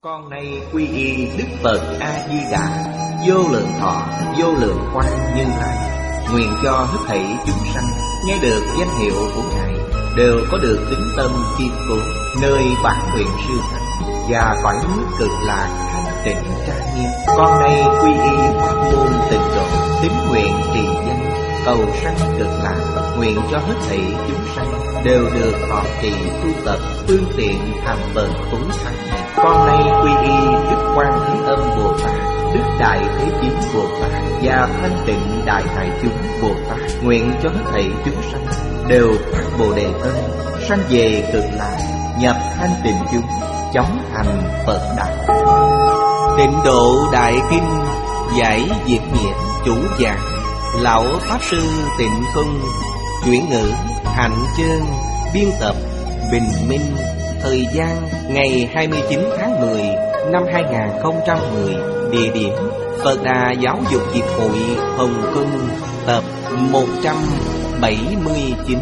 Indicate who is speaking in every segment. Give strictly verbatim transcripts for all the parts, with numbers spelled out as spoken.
Speaker 1: Con nay quy y Đức Phật A Di Đà, vô lượng thọ, vô lượng quang Như Lai. Nguyện cho hết thảy chúng sanh nghe được danh hiệu của Ngài đều có được tín tâm kiên cố, nơi bản nguyện siêu sanh và cõi nước cực lạc thanh tịnh trang nghiêm. Con nay quy y pháp môn tịnh độ, tín nguyện trì danh, cầu sanh cực lạc. Nguyện cho hết thảy chúng sanh đều được thọ trì tu tập, phương tiện thành bậc tối thắng này. Con nay quy y Đức Quan Thế Âm Bồ Tát, Đức Đại Thế Chí Bồ Tát và Thanh Tịnh Đại Hải Chúng Bồ Tát. Nguyện cho hết thảy chúng sanh đều phát Bồ Đề tâm, sanh về cực lạc, nhập thanh tịnh chúng, chóng thành Phật đạo. Tịnh Độ Đại Kinh giải Diệt Nhiễm, chủ giảng Lão Pháp Sư Tịnh Không, chuyển ngữ Hạnh Chương, biên tập Bình Minh. Thời gian ngày hai mươi chín tháng mười năm hai nghìn không trăm mười. Địa điểm Phật Đà Giáo dục Việt Hội Hồng Kông. Tập một trăm bảy mươi chín.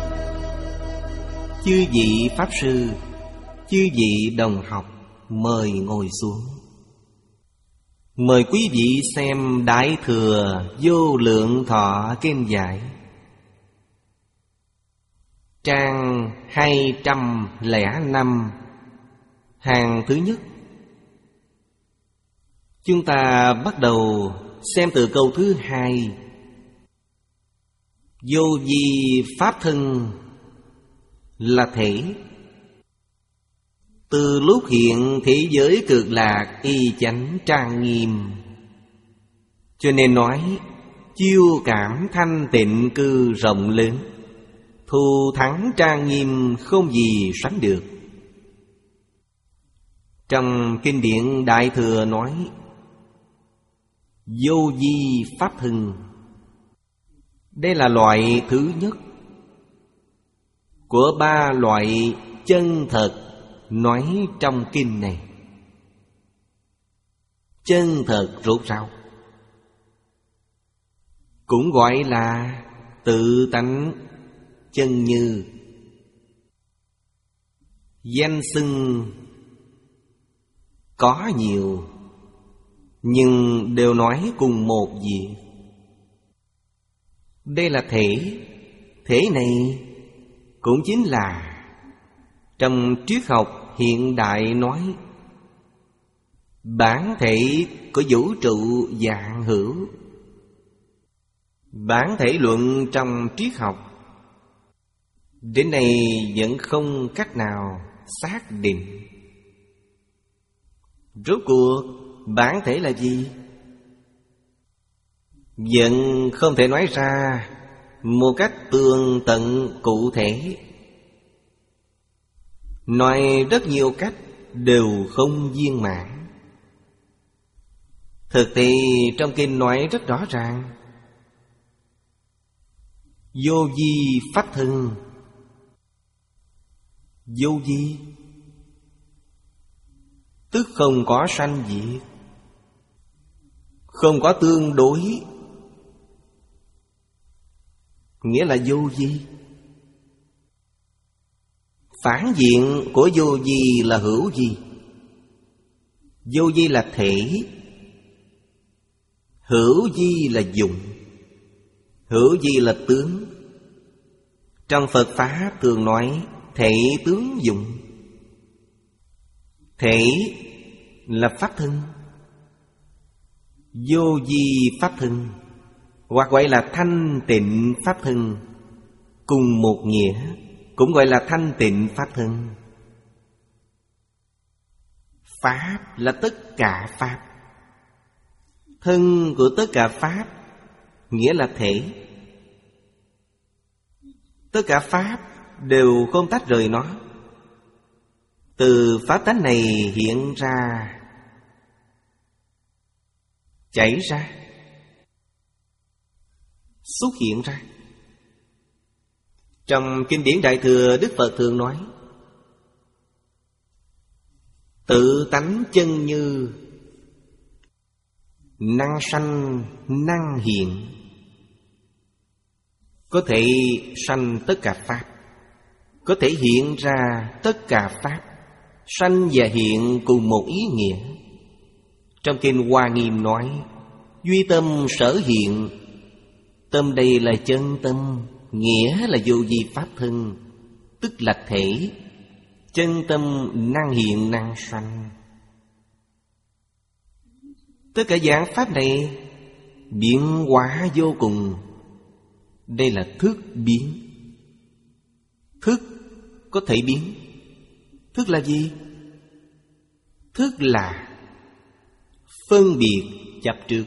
Speaker 1: Chư vị Pháp Sư, chư vị đồng học, mời ngồi xuống. Mời quý vị xem Đại Thừa Vô Lượng Thọ Kinh giải, trang hai trăm lẻ năm, hàng thứ nhất. Chúng ta bắt đầu xem từ câu thứ hai. Vô vi pháp thân là thể. Từ lúc hiện thế giới cực lạc y chánh trang nghiêm, cho nên nói chiêu cảm thanh tịnh cư rộng lớn, thù thắng trang nghiêm không gì sánh được. Trong kinh điển Đại Thừa nói vô vi pháp thân, đây là loại thứ nhất của ba loại chân thật nói trong kinh này. Chân thật rốt ráo cũng gọi là tự tánh chân như. Danh xưng có nhiều, nhưng đều nói cùng một việc. Đây là thể. Thể này cũng chính là trong triết học hiện đại nói bản thể của vũ trụ vạn hữu. Bản thể luận trong triết học đến nay vẫn không cách nào xác định rốt cuộc bản thể là gì. Vẫn không thể nói ra một cách tường tận cụ thể. Nói rất nhiều cách đều không viên mãn. Thực tế trong kinh nói rất rõ ràng. Vô vi pháp thân. Vô vi tức không có sanh diệt, không có tương đối, nghĩa là vô vi. Phản diện của vô vi là hữu vi. Vô vi là thể, hữu vi là dụng, hữu vi là tướng. Trong Phật Pháp thường nói thể tướng dụng. Thể là pháp thân, vô vi pháp thân, hoặc gọi là thanh tịnh pháp thân, cùng một nghĩa, cũng gọi là thanh tịnh pháp thân. Pháp là tất cả pháp. Thân của tất cả pháp nghĩa là thể. Tất cả pháp đều không tách rời nó. Từ pháp tánh này hiện ra, chảy ra, xuất hiện ra. Trong kinh điển Đại Thừa, Đức Phật thường nói tự tánh chân như, năng sanh năng hiện, có thể sanh tất cả pháp, có thể hiện ra tất cả pháp. Sanh và hiện cùng một ý nghĩa. Trong kinh Hoa Nghiêm nói: duy tâm sở hiện. Tâm đây là chân tâm, nghĩa là vô vi pháp thân, tức là thể. Chân tâm năng hiện năng sanh. Tất cả dạng pháp này biến hóa vô cùng. Đây là thức biến. Thức có thể biến. Thức là gì? Thức là phân biệt chấp trước.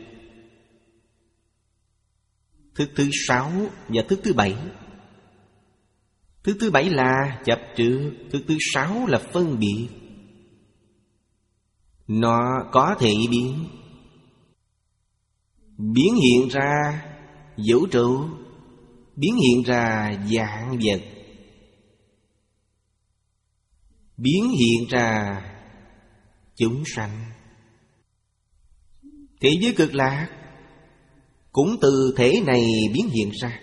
Speaker 1: Thức thứ sáu và thức thứ bảy. Thức thứ bảy là chấp trước, thức thứ sáu là phân biệt. Nó có thể biến. Biến hiện ra vũ trụ, biến hiện ra vạn vật, biến hiện ra chúng sanh. Thế giới cực lạc cũng từ thể này biến hiện ra.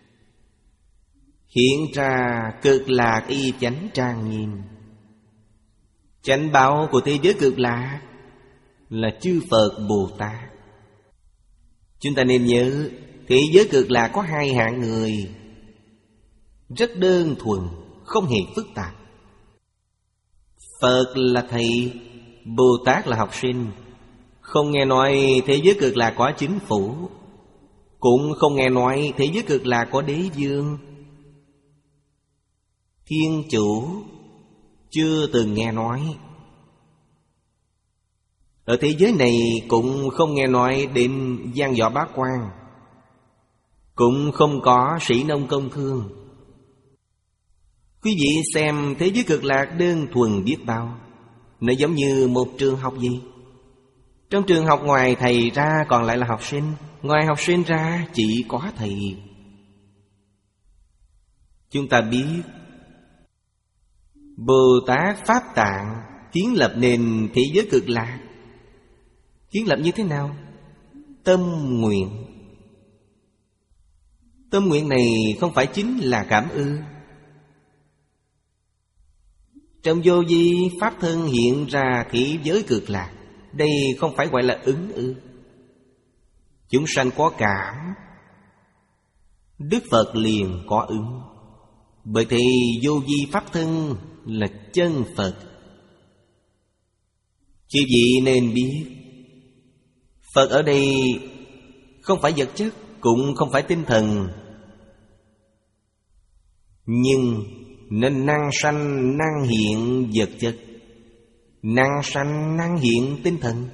Speaker 1: Hiện ra cực lạc y chánh trang nghiêm. Chánh bảo của thế giới cực lạc là chư Phật Bồ Tát. Chúng ta nên nhớ, thế giới cực lạc có hai hạng người, rất đơn thuần, không hề phức tạp. Phật là thầy, Bồ Tát là học sinh. Không nghe nói thế giới cực lạc có chính phủ, cũng không nghe nói thế giới cực lạc có đế vương, thiên chủ, chưa từng nghe nói. Ở thế giới này cũng không nghe nói đến giang võ bá quan, cũng không có sĩ nông công thương. Quý vị xem thế giới cực lạc đơn thuần biết bao. Nó giống như một trường học gì? Trong trường học ngoài thầy ra còn lại là học sinh, ngoài học sinh ra chỉ có thầy. Chúng ta biết Bồ Tát Pháp Tạng kiến lập nền thế giới cực lạc. Kiến lập như thế nào? Tâm nguyện. Tâm nguyện này không phải chính là cảm ư? Trong vô vi pháp thân hiện ra thế giới cực lạc, đây không phải gọi là ứng ư? Chúng sanh có cảm, Đức Phật liền có ứng. Bởi thì vô vi pháp thân là chân Phật. Chư vị nên biết, Phật ở đây không phải vật chất, cũng không phải tinh thần, nhưng nên năng sanh năng hiện vật chất, năng sanh năng hiện tinh thần,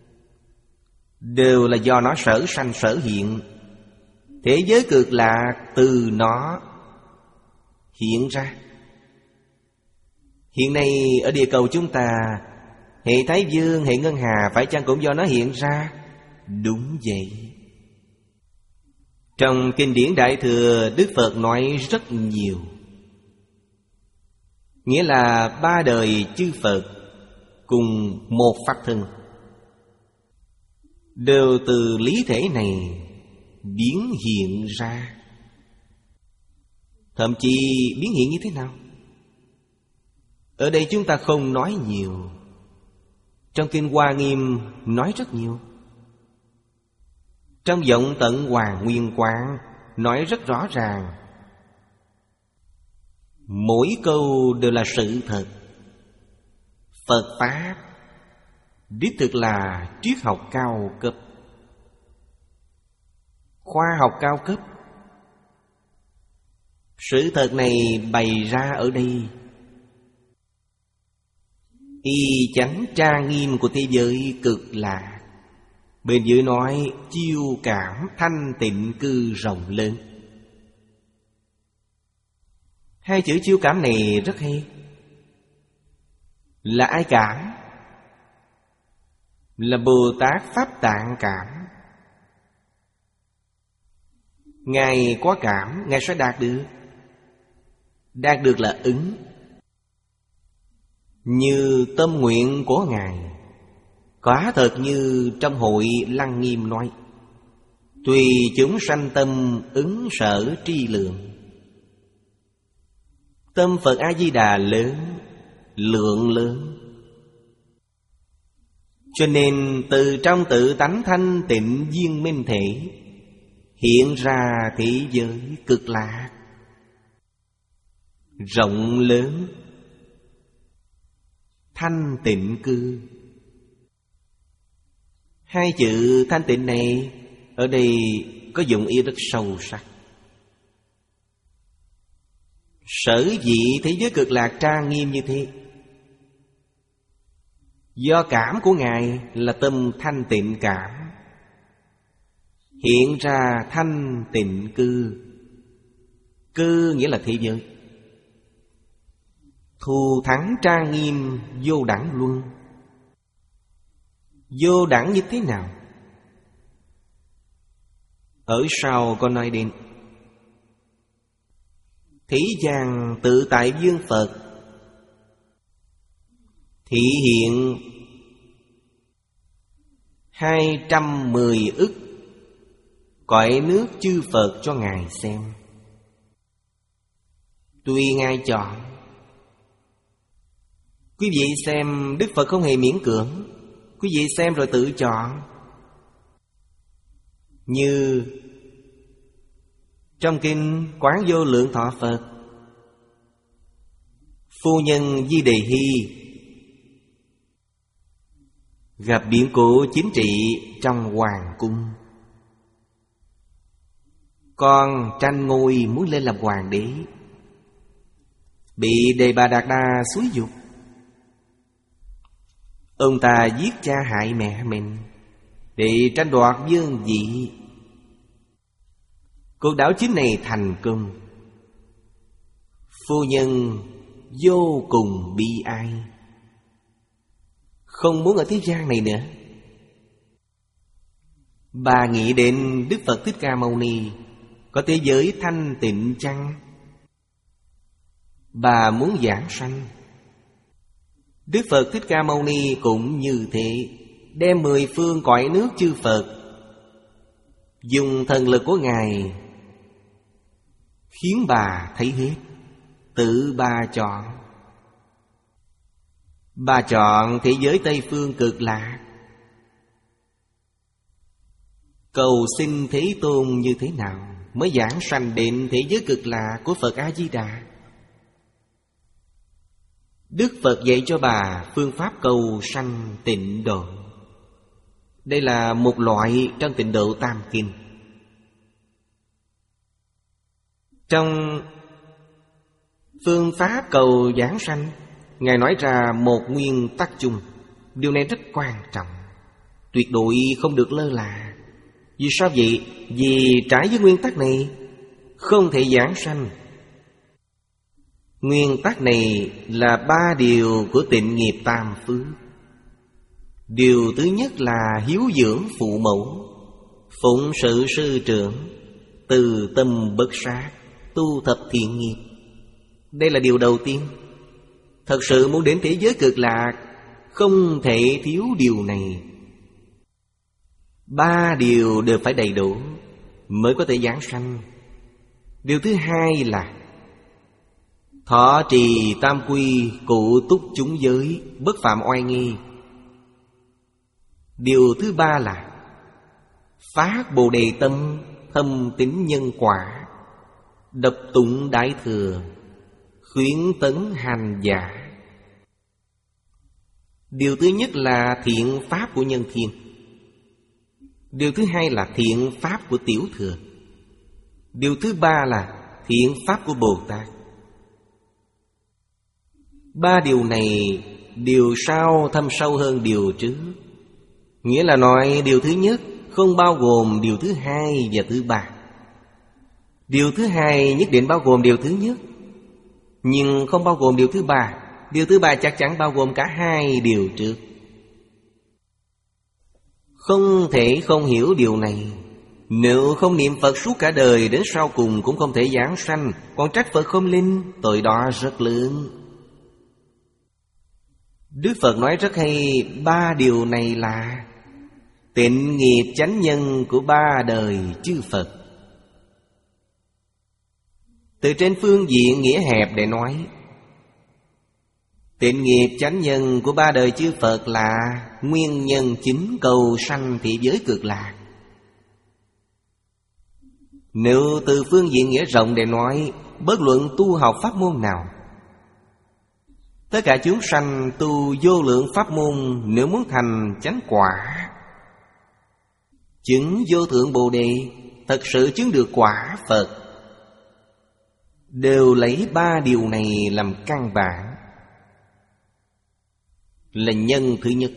Speaker 1: đều là do nó sở sanh sở hiện. Thế giới cực lạc từ nó hiện ra. Hiện nay ở địa cầu chúng ta, hệ Thái Dương, hệ Ngân Hà phải chăng cũng do nó hiện ra? Đúng vậy. Trong kinh điển Đại Thừa, Đức Phật nói rất nhiều. Nghĩa là ba đời chư Phật cùng một pháp thân, đều từ lý thể này biến hiện ra. Thậm chí biến hiện như thế nào? Ở đây chúng ta không nói nhiều. Trong kinh Hoa Nghiêm nói rất nhiều. Trong Vọng Tận Hoàng Nguyên Quán nói rất rõ ràng. Mỗi câu đều là sự thật. Phật Pháp đích thực là triết học cao cấp, khoa học cao cấp. Sự thật này bày ra ở đây. Y chánh trang nghiêm của thế giới cực lạc. Bên dưới nói chiêu cảm thanh tịnh cư rộng lớn. Hai chữ chiêu cảm này rất hay. Là ai cảm? Là Bồ Tát Pháp Tạng cảm. Ngài có cảm, Ngài sẽ đạt được. Đạt được là ứng. Như tâm nguyện của Ngài, quả thật như trong hội Lăng Nghiêm nói: tùy chúng sanh tâm ứng sở tri lượng. Tâm Phật A-di-đà lớn, lượng lớn. Cho nên từ trong tự tánh thanh tịnh viên minh thể hiện ra thế giới cực lạc rộng lớn, thanh tịnh cư. Hai chữ thanh tịnh này ở đây có dụng ý rất sâu sắc. Sở dĩ thế giới cực lạc trang nghiêm như thế, do cảm của Ngài là tâm thanh tịnh cảm, hiện ra thanh tịnh cư. Cư nghĩa là thế giới. Thù thắng trang nghiêm vô đẳng luân. Vô đẳng như thế nào? Ở sau có nói đến thế gian tự tại dương Phật thị hiện hai trăm mười ức cõi nước chư Phật cho Ngài xem. Tùy Ngài chọn. Quý vị xem, Đức Phật không hề miễn cưỡng. Quý vị xem rồi tự chọn. Như trong kinh Quán Vô Lượng Thọ Phật, phu nhân Di Đề Hy gặp biến cố chính trị trong hoàng cung. Con tranh ngôi muốn lên làm hoàng đế, bị Đề Bà Đạt Đa xúi giục. Ông ta giết cha hại mẹ mình để tranh đoạt vương vị. Cuộc đảo chính này thành công. Phu nhân vô cùng bi ai, không muốn ở thế gian này nữa. Bà nghĩ đến Đức Phật Thích Ca Mâu Ni có thế giới thanh tịnh chăng? Bà muốn giảng sanh. Đức Phật Thích Ca Mâu Ni cũng như thế, đem mười phương cõi nước chư Phật, dùng thần lực của Ngài khiến bà thấy hết. Tự bà chọn. Bà chọn thế giới Tây Phương cực lạc. Cầu xin Thế Tôn như thế nào mới giảng sanh đến thế giới cực lạc của Phật A-di-đà? Đức Phật dạy cho bà phương pháp cầu sanh tịnh độ. Đây là một loại trong tịnh độ tam kinh. Trong phương pháp cầu giảng sanh, Ngài nói ra một nguyên tắc chung. Điều này rất quan trọng, tuyệt đối không được lơ là. Vì sao vậy? Vì trái với nguyên tắc này không thể giảng sanh. Nguyên tắc này là ba điều của tịnh nghiệp tam phước. Điều thứ nhất là hiếu dưỡng phụ mẫu, phụng sự sư trưởng, từ tâm bất sát, tu thập thiện nghiệp. Đây là điều đầu tiên. Thật sự muốn đến thế giới cực lạc, không thể thiếu điều này. Ba điều đều phải đầy đủ mới có thể giảng sanh. Điều thứ hai là thọ trì tam quy, cụ túc chúng giới, bất phạm oai nghi. Điều thứ ba là phát bồ đề tâm, thâm tín nhân quả, đọc tụng đại thừa, khuyến tấn hành giả. Điều thứ nhất là thiện pháp của nhân thiên. Điều thứ hai là thiện pháp của tiểu thừa. Điều thứ ba là thiện pháp của Bồ Tát. Ba điều này điều sau thâm sâu hơn điều trước. Nghĩa là nói điều thứ nhất không bao gồm điều thứ hai và thứ ba. Điều thứ hai nhất định bao gồm điều thứ nhất, nhưng không bao gồm điều thứ ba. Điều thứ ba chắc chắn bao gồm cả hai điều trước. Không thể không hiểu điều này. Nếu không niệm Phật suốt cả đời, đến sau cùng cũng không thể giảng sanh. Còn trách Phật không linh, tội đó rất lớn. Đức Phật nói rất hay. Ba điều này là tịnh nghiệp chánh nhân của ba đời chư Phật. Từ trên phương diện nghĩa hẹp để nói, Tịnh nghiệp chánh nhân của ba đời chư Phật là nguyên nhân chính cầu sanh thị giới cực lạc. Nếu từ phương diện nghĩa rộng để nói, bất luận tu học pháp môn nào, tất cả chúng sanh tu vô lượng pháp môn, nếu muốn thành chánh quả, chứng vô thượng Bồ Đề, thật sự chứng được quả Phật, đều lấy ba điều này làm căn bản, là nhân thứ nhất.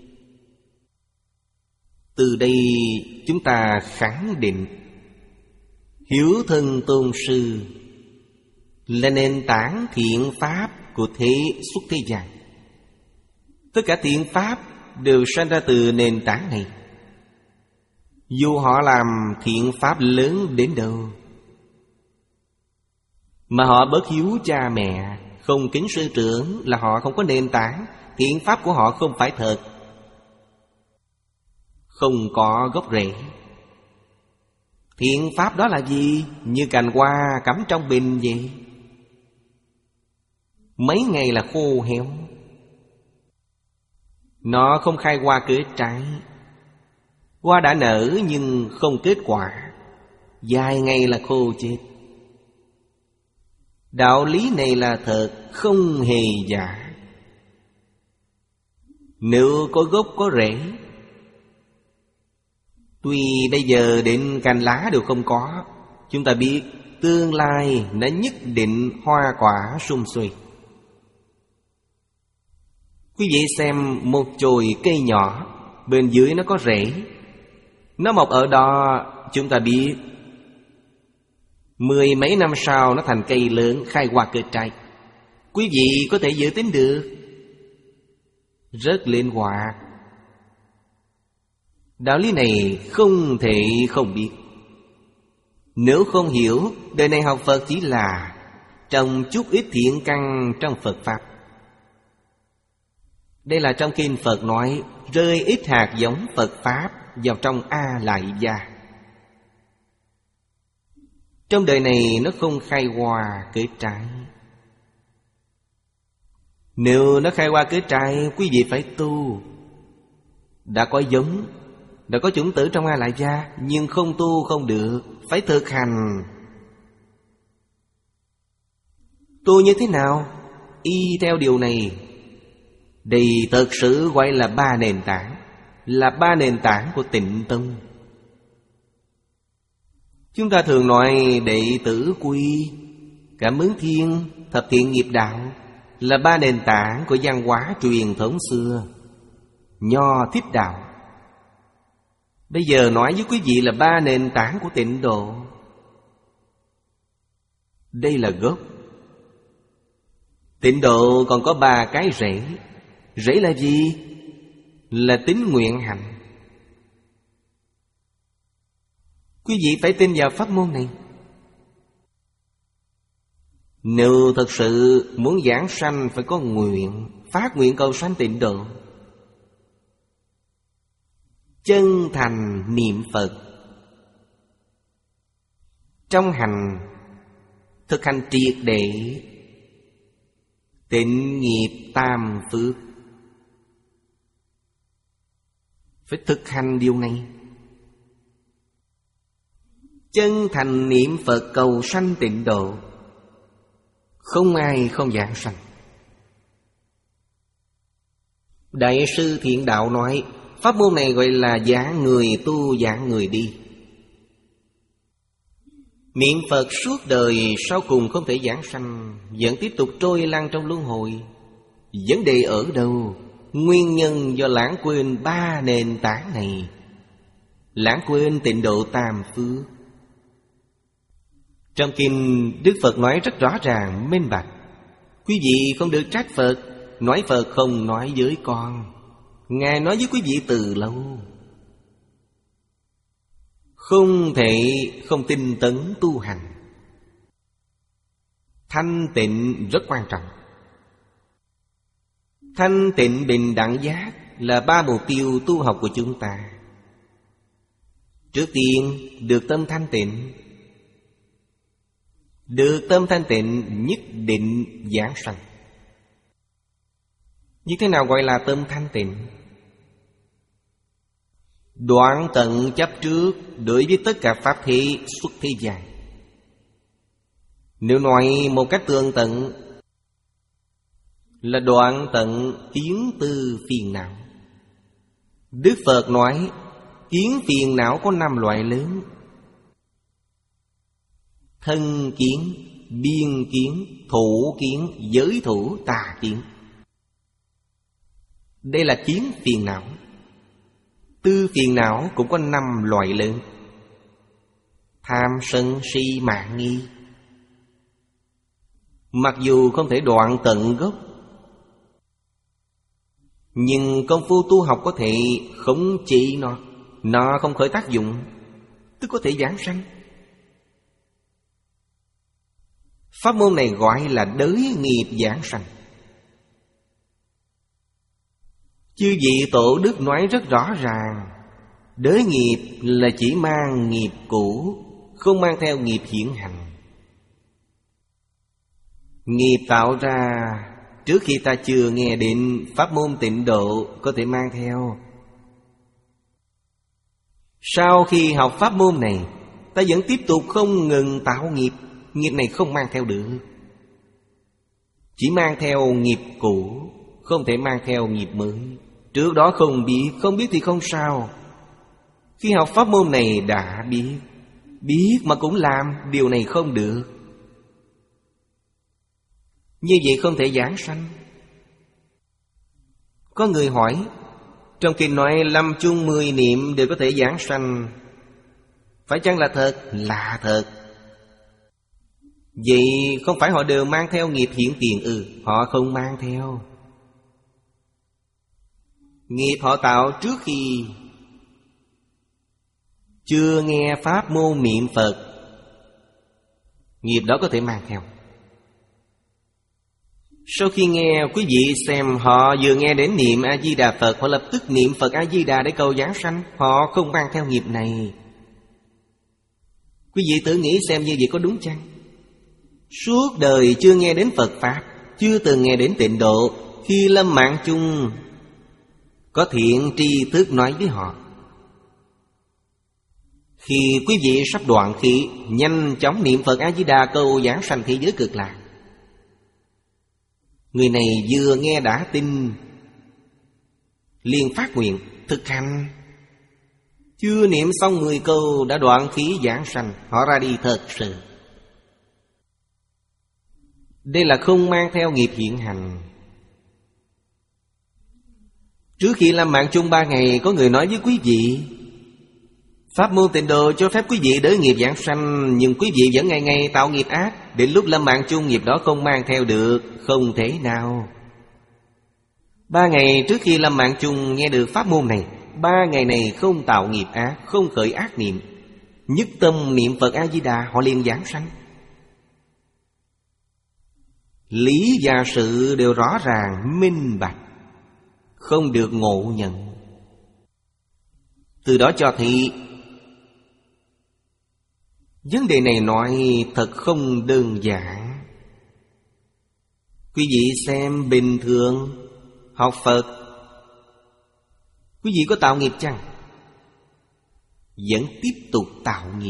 Speaker 1: Từ đây chúng ta khẳng định hiếu thân tôn sư là nền tảng thiện pháp của thế xuất thế gian. Tất cả thiện pháp đều sanh ra từ nền tảng này. Dù họ làm thiện pháp lớn đến đâu, mà họ bất hiếu cha mẹ, không kính sư trưởng, là họ không có nền tảng. Thiện pháp của họ không phải thật, không có gốc rễ. Thiện pháp đó là gì? Như cành hoa cắm trong bình vậy, mấy ngày là khô héo. Nó không khai hoa kết trái. Hoa đã nở nhưng không kết quả, vài ngày là khô chết. Đạo lý này là thật, không hề giả. Nếu có gốc có rễ, tuy bây giờ đến cành lá đều không có, chúng ta biết tương lai nó nhất định hoa quả sum xuê. Quý vị xem một chồi cây nhỏ, bên dưới nó có rễ, nó mọc ở đó, chúng ta biết mười mấy năm sau nó thành cây lớn, khai hoa kết trái. Quý vị có thể dự tính được, rất linh hoạt. Đạo lý này không thể không biết. Nếu không hiểu, đời này học Phật chỉ là trồng chút ít thiện căn trong Phật Pháp. Đây là trong kinh Phật nói, rơi ít hạt giống Phật Pháp vào trong A Lại Gia. Trong đời này nó không khai hoa kết trái. Nếu nó khai hoa kết trái, quý vị phải tu. Đã có giống, đã có chủng tử trong A Lại Gia, nhưng không tu không được, phải thực hành. Tu như thế nào? Y theo điều này. Đây thật sự gọi là ba nền tảng, là ba nền tảng của Tịnh Tông. Chúng ta thường nói đệ tử quy, Cảm ứng thiên, thập thiện nghiệp đạo là ba nền tảng của văn hóa truyền thống xưa. Nho Thích Đạo. Bây giờ nói với quý vị là ba nền tảng của Tịnh Độ. Đây là gốc. Tịnh Độ còn có ba cái rễ. Rễ là gì? Là tín nguyện hạnh. Quý vị phải tin vào pháp môn này. Nếu thật sự muốn giảng sanh, phải có nguyện, phát nguyện cầu sanh Tịnh Độ, chân thành niệm Phật, trong hành thực hành triệt để tịnh nghiệp tam phước. Phải thực hành điều này. Chân thành niệm Phật cầu sanh Tịnh Độ, không ai không giảng sanh. Đại sư Thiện Đạo nói, pháp môn này gọi là giảng người tu, giảng người đi. Niệm Phật suốt đời sau cùng không thể giảng sanh, vẫn tiếp tục trôi lăn trong luân hồi. Vấn đề ở đâu? Nguyên nhân do lãng quên ba nền tảng này, lãng quên tịnh độ tam phước. Trong kinh Đức Phật nói rất rõ ràng, minh bạch. Quý vị không được trách Phật, nói Phật không nói với con. Ngài nói với quý vị từ lâu. Không thể không tinh tấn tu hành. Thanh tịnh rất quan trọng. Thanh tịnh bình đẳng giác là ba mục tiêu tu học của chúng ta. Trước tiên được tâm thanh tịnh. Được tâm thanh tịnh nhất định giảng sanh. Như thế nào gọi là tâm thanh tịnh? Đoạn tận chấp trước đối với tất cả pháp thế xuất thế gian. Nếu nói một cách tường tận là đoạn tận kiến tư phiền não. Đức Phật nói kiến phiền não có năm loại lớn: thân kiến, biên kiến, thủ kiến, giới thủ, tà kiến. Đây là kiến phiền não. Tư phiền não cũng có năm loại lớn: tham sân si mạn nghi. Mặc dù không thể đoạn tận gốc, nhưng công phu tu học có thể khống chế nó. Nó không khởi tác dụng, tức có thể giảng sanh. Pháp môn này gọi là đới nghiệp giảng sanh. Chư vị tổ đức nói rất rõ ràng, đới nghiệp là chỉ mang nghiệp cũ, không mang theo nghiệp hiện hành. Nghiệp tạo ra trước khi ta chưa nghe đến pháp môn tịnh độ có thể mang theo. Sau khi học pháp môn này, ta vẫn tiếp tục không ngừng tạo nghiệp. Nghiệp này không mang theo được, chỉ mang theo nghiệp cũ, không thể mang theo nghiệp mới. Trước đó không biết, không biết thì không sao. Khi học pháp môn này đã biết, biết mà cũng làm, điều này không được. Như vậy không thể giảng sanh. Có người hỏi, trong kinh nói lâm chung mười niệm đều có thể giảng sanh, phải chăng là thật? Là thật. Vậy không phải họ đều mang theo nghiệp hiện tiền ư? Ừ, họ không mang theo. Nghiệp họ tạo trước khi chưa nghe pháp môn niệm Phật, nghiệp đó có thể mang theo. Sau khi nghe, quý vị xem họ vừa nghe đến niệm A-di-đà Phật, họ lập tức niệm Phật A-di-đà để cầu giảng sanh. Họ không mang theo nghiệp này. Quý vị tự nghĩ xem như vậy có đúng chăng? Suốt đời chưa nghe đến Phật Pháp, chưa từng nghe đến tịnh độ, khi lâm mạng chung có thiện tri thức nói với họ. Khi quý vị sắp đoạn khí, nhanh chóng niệm Phật A-di-đà cầu giảng sanh thế giới cực lạc. Người này vừa nghe đã tin, liền phát nguyện thực hành. Chưa niệm xong mười câu đã đoạn khí giảng sanh, họ ra đi thật sự. Đây là không mang theo nghiệp hiện hành. Trước khi làm mạng chung ba ngày, có người nói với quý vị, pháp môn tịnh độ cho phép quý vị đỡ nghiệp giảng sanh, nhưng quý vị vẫn ngày ngày tạo nghiệp ác. Đến lúc lâm mạng chung nghiệp đó không mang theo được, không thể nào. Ba ngày trước khi lâm mạng chung nghe được pháp môn này, ba ngày này không tạo nghiệp ác, không khởi ác niệm, nhất tâm niệm Phật A-di-đà, họ liền giảng sanh. Lý và sự đều rõ ràng, minh bạch, không được ngộ nhận. Từ đó cho thấy vấn đề này nói thật không đơn giản. Quý vị xem bình thường học Phật, quý vị có tạo nghiệp chăng? Vẫn tiếp tục tạo nghiệp.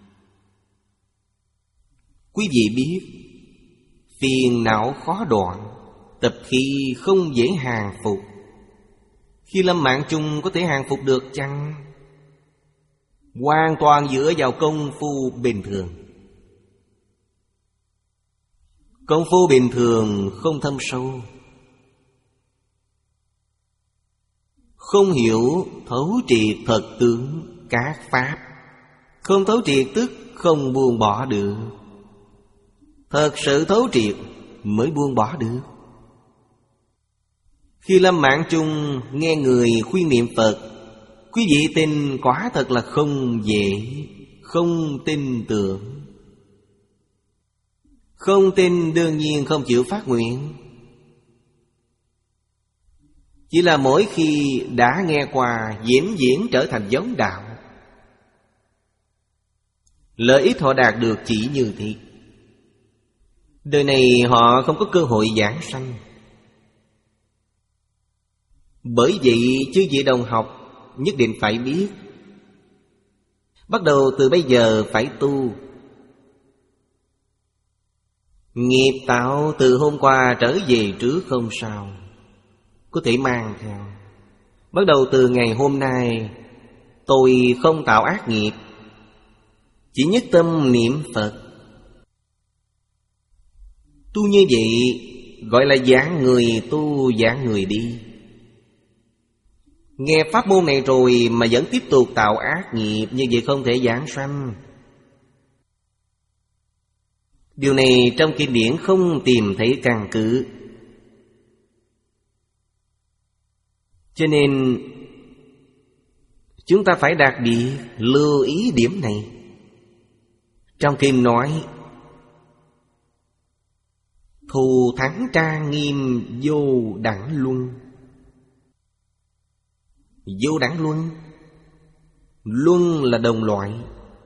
Speaker 1: Quý vị biết phiền não khó đoạn, tập khí không dễ hàng phục. Khi lâm mạng chung có thể hàng phục được chăng? Hoàn toàn dựa vào công phu bình thường. Công phu bình thường không thâm sâu, không hiểu thấu triệt thật tướng các pháp, không thấu triệt tức không buông bỏ được. Thật sự thấu triệt mới buông bỏ được. Khi lâm mạng chung nghe người khuyên niệm Phật, quý vị tin quả thật là không dễ, không tin tưởng. Không tin đương nhiên không chịu phát nguyện. Chỉ là mỗi khi đã nghe qua, diễn diễn trở thành giống đạo. Lợi ích họ đạt được chỉ như thế. Đời này họ không có cơ hội giảng sanh. Bởi vậy chư vị đồng học nhất định phải biết, bắt đầu từ bây giờ phải tu. Nghiệp tạo từ hôm qua trở về trước không sao, có thể mang theo. Bắt đầu từ ngày hôm nay, tôi không tạo ác nghiệp, chỉ nhất tâm niệm Phật. Tu như vậy gọi là giảng người tu, giảng người đi. Nghe pháp môn này rồi mà vẫn tiếp tục tạo ác nghiệp, như vậy không thể giảng sanh. Điều này trong kinh điển không tìm thấy căn cứ. Cho nên chúng ta phải đặc biệt lưu ý điểm này. Trong kinh nói thù thắng trang nghiêm vô đẳng luân. Vô đẳng luân, luân là đồng loại,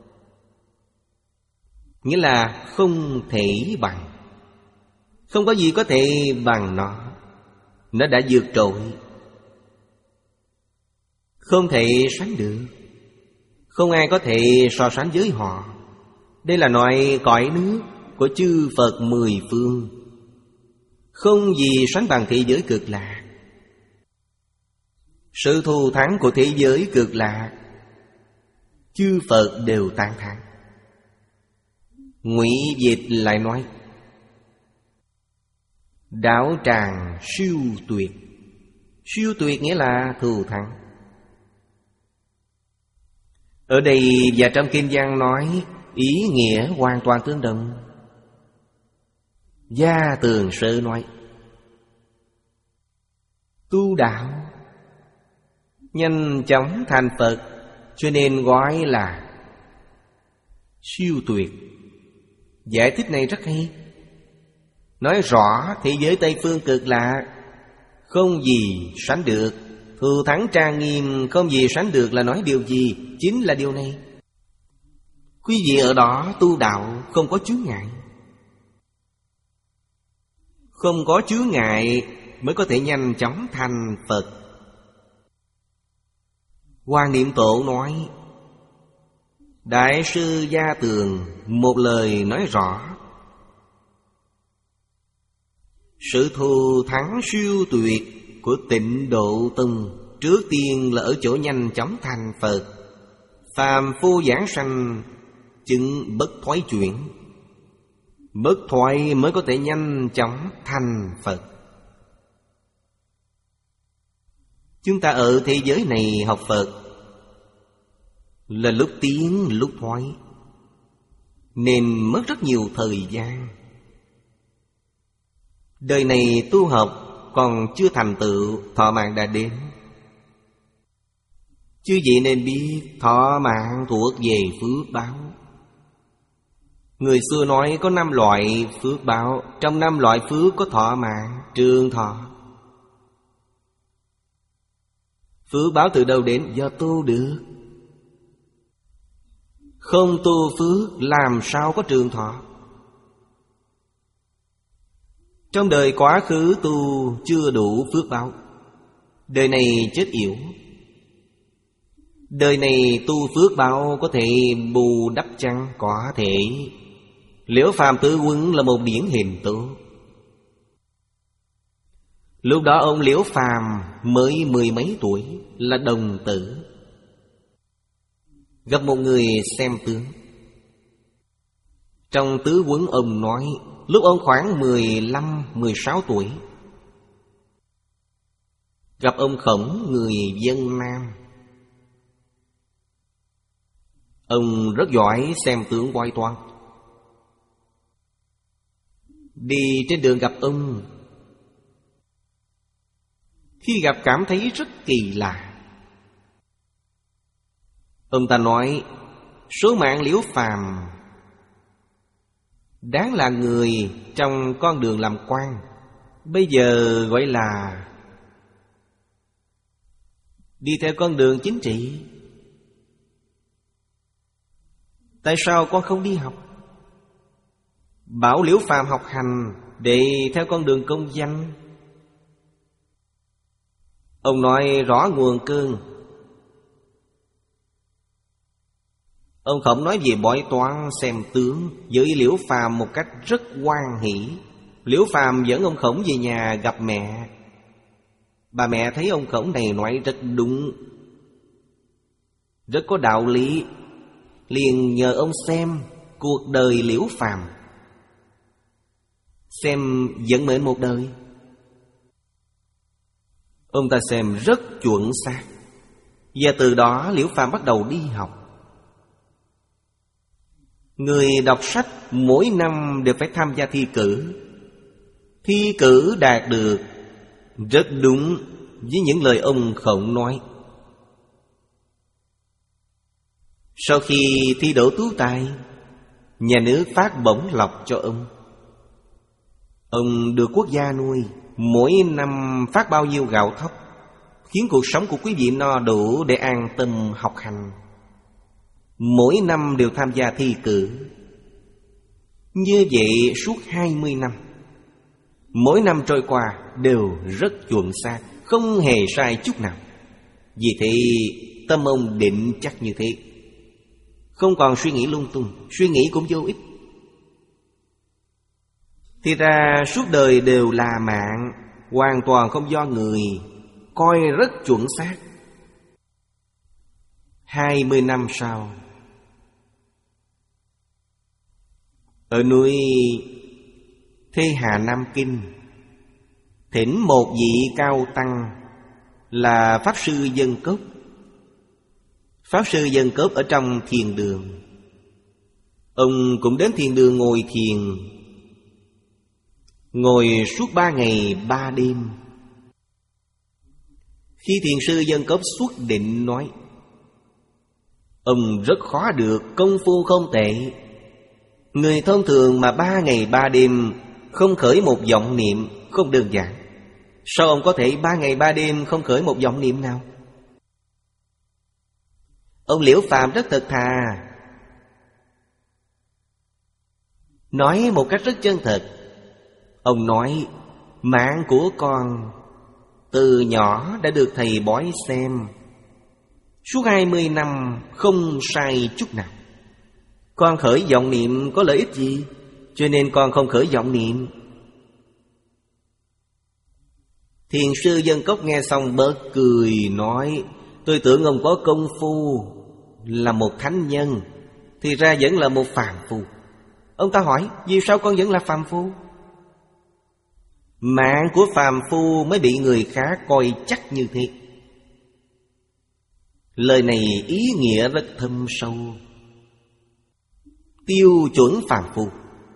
Speaker 1: nghĩa là không thể bằng. Không có gì có thể bằng nó. Nó đã vượt trội, không thể sánh được. Không ai có thể so sánh với họ. Đây là loại cõi nước của chư Phật mười phương, không gì sánh bằng thế giới Cực Lạc. Sự thù thắng của thế giới Cực Lạc, chư Phật đều tán thán. Ngụy Dịch lại nói đạo tràng siêu tuyệt. Siêu tuyệt nghĩa là thù thắng. Ở đây và trong kinh văn nói ý nghĩa hoàn toàn tương đồng. Gia Tường Sơ nói tu đạo nhanh chóng thành Phật, cho nên gọi là siêu tuyệt. Giải thích này rất hay, nói rõ thế giới Tây Phương Cực Lạc không gì sánh được. Thù thắng trang nghiêm không gì sánh được là nói điều gì? Chính là điều này. Quý vị ở đó tu đạo không có chướng ngại. Không có chướng ngại mới có thể nhanh chóng thành Phật. Quan Niệm Tổ nói Đại sư Gia Tường một lời nói rõ sự thù thắng siêu tuyệt của Tịnh Độ Tông trước tiên là ở chỗ nhanh chóng thành Phật. Phàm phu giảng sanh chứng bất thoái chuyển. Bất thoái mới có thể nhanh chóng thành Phật. Chúng ta ở thế giới này học Phật là lúc tiến lúc thoái, nên mất rất nhiều thời gian. Đời này tu học còn chưa thành tựu, thọ mạng đã đến. Chư vị nên biết thọ mạng thuộc về phước báo. Người xưa nói có năm loại phước báo. Trong năm loại phước có thọ mạng, trường thọ. Phước báo từ đâu đến? Do tu được. Không tu phước làm sao có trường thọ? Trong đời quá khứ tu chưa đủ phước báo, đời này chết yểu. Đời này tu phước báo có thể bù đắp chăng? Có thể. Liễu Phàm Tứ Quân là một điển hình tốt. Lúc đó ông Liễu Phàm mới mười mấy tuổi, là đồng tử. Gặp một người xem tướng. Trong Tứ Quân ông nói lúc ông khoảng mười lăm, mười sáu tuổi, gặp ông Khổng người Vân Nam. Ông rất giỏi xem tướng bói toán. Đi trên đường gặp ông, khi gặp cảm thấy rất kỳ lạ. Ông ta nói số mạng Liễu Phàm đáng là người trong con đường làm quan, bây giờ gọi là đi theo con đường chính trị. Tại sao con không đi học? Bảo Liễu Phàm học hành để theo con đường công danh. Ông nói rõ nguồn cơn. Ông Khổng nói về bói toán xem tướng với Liễu Phàm một cách rất hoan hỷ. Liễu Phàm dẫn ông Khổng về nhà gặp mẹ. Bà mẹ thấy ông Khổng này nói rất đúng, rất có đạo lý, liền nhờ ông xem cuộc đời Liễu Phàm, xem vận mệnh một đời. Ông ta xem rất chuẩn xác. Và từ đó Liễu Phàm bắt đầu đi học. Người đọc sách mỗi năm đều phải tham gia thi cử. Thi cử đạt được rất đúng với những lời ông Khổng nói. Sau khi thi đỗ tú tài, nhà nước phát bổng lộc cho ông. Ông được quốc gia nuôi, mỗi năm phát bao nhiêu gạo thóc, khiến cuộc sống của quý vị no đủ để an tâm học hành. Mỗi năm đều tham gia thi cử. Như vậy suốt hai mươi năm. Mỗi năm trôi qua đều rất chuẩn xác, không hề sai chút nào. Vì thế tâm ông định chắc như thế, không còn suy nghĩ lung tung, suy nghĩ cũng vô ích. Thì ra suốt đời đều là mạng, hoàn toàn không do người, coi rất chuẩn xác. Hai mươi năm sau, ở núi Thế Hà Nam Kinh, thỉnh một vị cao tăng là Pháp Sư Dân Cốc. Pháp Sư Dân Cốc ở trong thiền đường. Ông cũng đến thiền đường ngồi thiền, ngồi suốt ba ngày ba đêm. Khi thiền sư Dân Cốc xuất định nói, ông rất khó được, công phu không tệ. Người thông thường mà ba ngày ba đêm không khởi một vọng niệm không đơn giản. Sao ông có thể ba ngày ba đêm không khởi một vọng niệm nào? Ông Liễu Phàm rất thật thà, nói một cách rất chân thật. Ông nói, mạng của con từ nhỏ đã được thầy bói xem, suốt hai mươi năm không sai chút nào. Con khởi vọng niệm có lợi ích gì? Cho nên con không khởi vọng niệm. Thiền sư Dân Cốc nghe xong bớt cười nói, tôi tưởng ông có công phu, là một thánh nhân, thì ra vẫn là một phàm phu. Ông ta hỏi, vì sao con vẫn là phàm phu? Mạng của phàm phu mới bị người khác coi chắc như thế. Lời này ý nghĩa rất thâm sâu. Tiêu chuẩn phàm phu,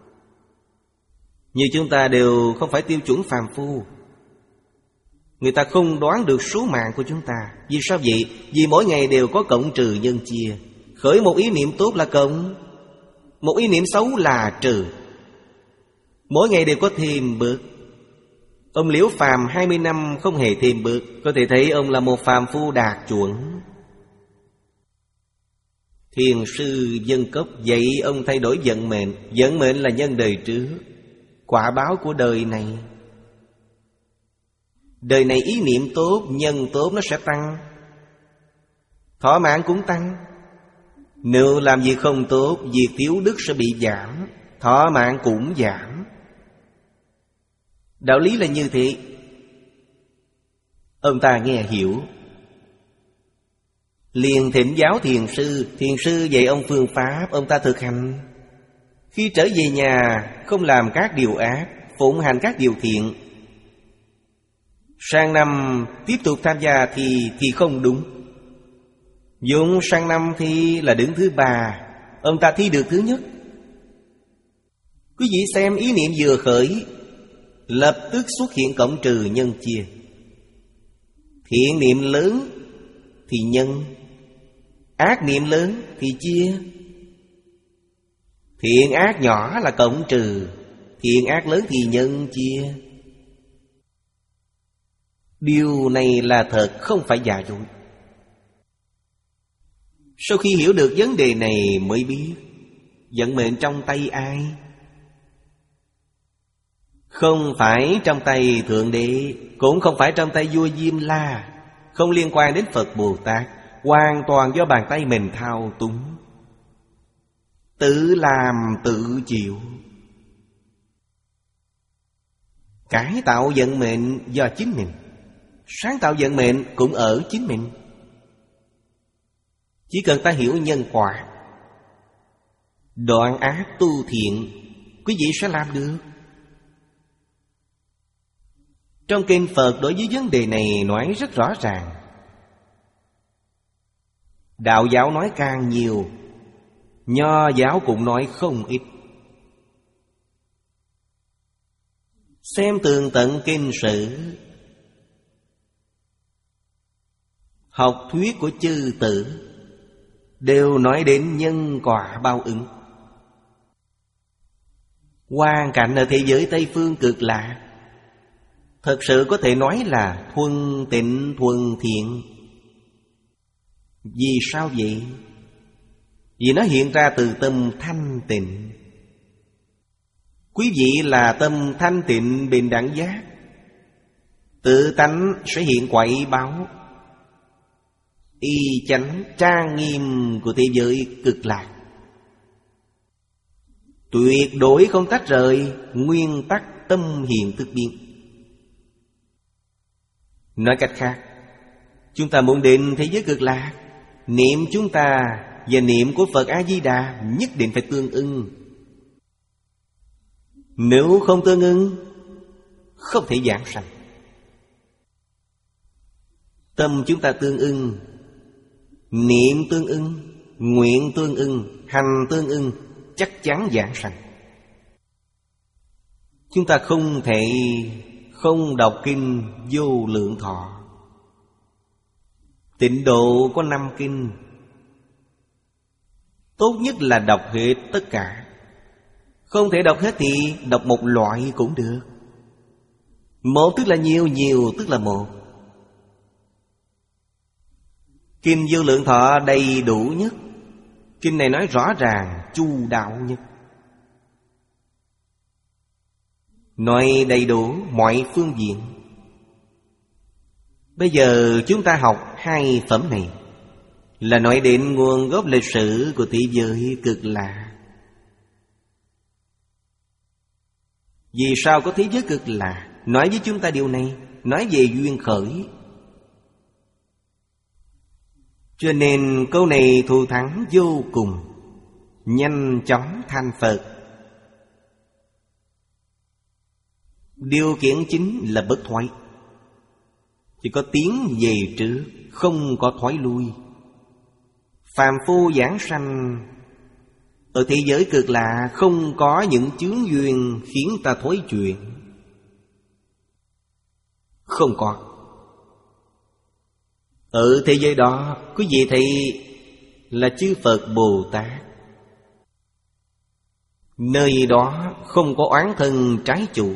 Speaker 1: như chúng ta đều không phải tiêu chuẩn phàm phu. Người ta không đoán được số mạng của chúng ta. Vì sao vậy? Vì mỗi ngày đều có cộng trừ nhân chia. Khởi một ý niệm tốt là cộng, một ý niệm xấu là trừ. Mỗi ngày đều có thêm bớt. Ông Liễu Phàm hai mươi năm không hề thêm bớt, có thể thấy ông là một phàm phu đạt chuẩn. Thiền sư Dân Cốc dạy ông thay đổi vận mệnh. Vận mệnh là nhân đời trước, quả báo của đời này. Đời này ý niệm tốt, nhân tốt nó sẽ tăng, thọ mạng cũng tăng. Nếu làm việc không tốt, việc thiếu đức sẽ bị giảm, thọ mạng cũng giảm. Đạo lý là như thế. Ông ta nghe hiểu, liền thỉnh giáo thiền sư. Thiền sư dạy ông phương pháp, ông ta thực hành. Khi trở về nhà, không làm các điều ác, phụng hành các điều thiện. Sang năm tiếp tục tham gia thì thì không đúng. Dũng sang năm thi là đứng thứ ba, ông ta thi được thứ nhất. Quý vị xem, ý niệm vừa khởi, lập tức xuất hiện cộng trừ nhân chia. Thiện niệm lớn thì nhân, ác niệm lớn thì chia. Thiện ác nhỏ là cộng trừ, thiện ác lớn thì nhân chia. Điều này là thật, không phải giả dối. Sau khi hiểu được vấn đề này mới biết vận mệnh trong tay ai? Không phải trong tay Thượng Đế, cũng không phải trong tay vua Diêm La. không liên quan đến Phật Bồ Tát, hoàn toàn do bàn tay mình thao túng, tự làm tự chịu. Cải tạo vận mệnh do chính mình, sáng tạo vận mệnh cũng ở chính mình. Chỉ cần ta hiểu nhân quả, đoạn ác tu thiện, quý vị sẽ làm được. Trong kinh Phật đối với vấn đề này nói rất rõ ràng. Đạo giáo nói càng nhiều, Nho giáo cũng nói không ít. Xem tường tận kinh sử, học thuyết của chư tử đều nói đến nhân quả báo ứng. Hoàn cảnh ở thế giới Tây Phương cực lạ, thật sự có thể nói là thuần tịnh thuần thiện. Vì sao vậy? Vì nó hiện ra từ tâm thanh tịnh. Quý vị là tâm thanh tịnh bình đẳng giác, tự tánh sẽ hiện quậy báo, y chánh trang nghiêm của thế giới cực lạc, tuyệt đối không tách rời nguyên tắc tâm hiện thực biến. Nói cách khác, chúng ta muốn đến thế giới cực lạc, niệm chúng ta và niệm của Phật A-di-đà nhất định phải tương ưng. Nếu không tương ưng, không thể giảng sanh. Tâm chúng ta tương ưng, niệm tương ưng, nguyện tương ưng, hành tương ưng, chắc chắn giảng sanh. Chúng ta không thể không đọc kinh Vô Lượng Thọ. Tịnh độ có năm kinh, tốt nhất là đọc hết tất cả. Không thể đọc hết thì đọc một loại cũng được. Một tức là nhiều, nhiều tức là một. Kinh Vô Lượng Thọ đầy đủ nhất. Kinh này nói rõ ràng, chu đạo nhất, nói đầy đủ mọi phương diện. Bây giờ chúng ta học hai phẩm này là nói đến nguồn gốc lịch sử của thế giới cực lạ. Vì sao có thế giới cực lạ? Nói với chúng ta điều này, nói về duyên khởi. Cho nên câu này thù thắng vô cùng, nhanh chóng thành Phật. Điều kiện chính là bất thoái, chỉ có tiến về trước, không có thoái lui. Phàm phu giảng sanh ở thế giới cực lạ không có những chướng duyên khiến ta thoái chuyển, không có. Ở thế giới đó, quý vị thấy là chư Phật Bồ Tát. Nơi đó không có oán thân trái chủ,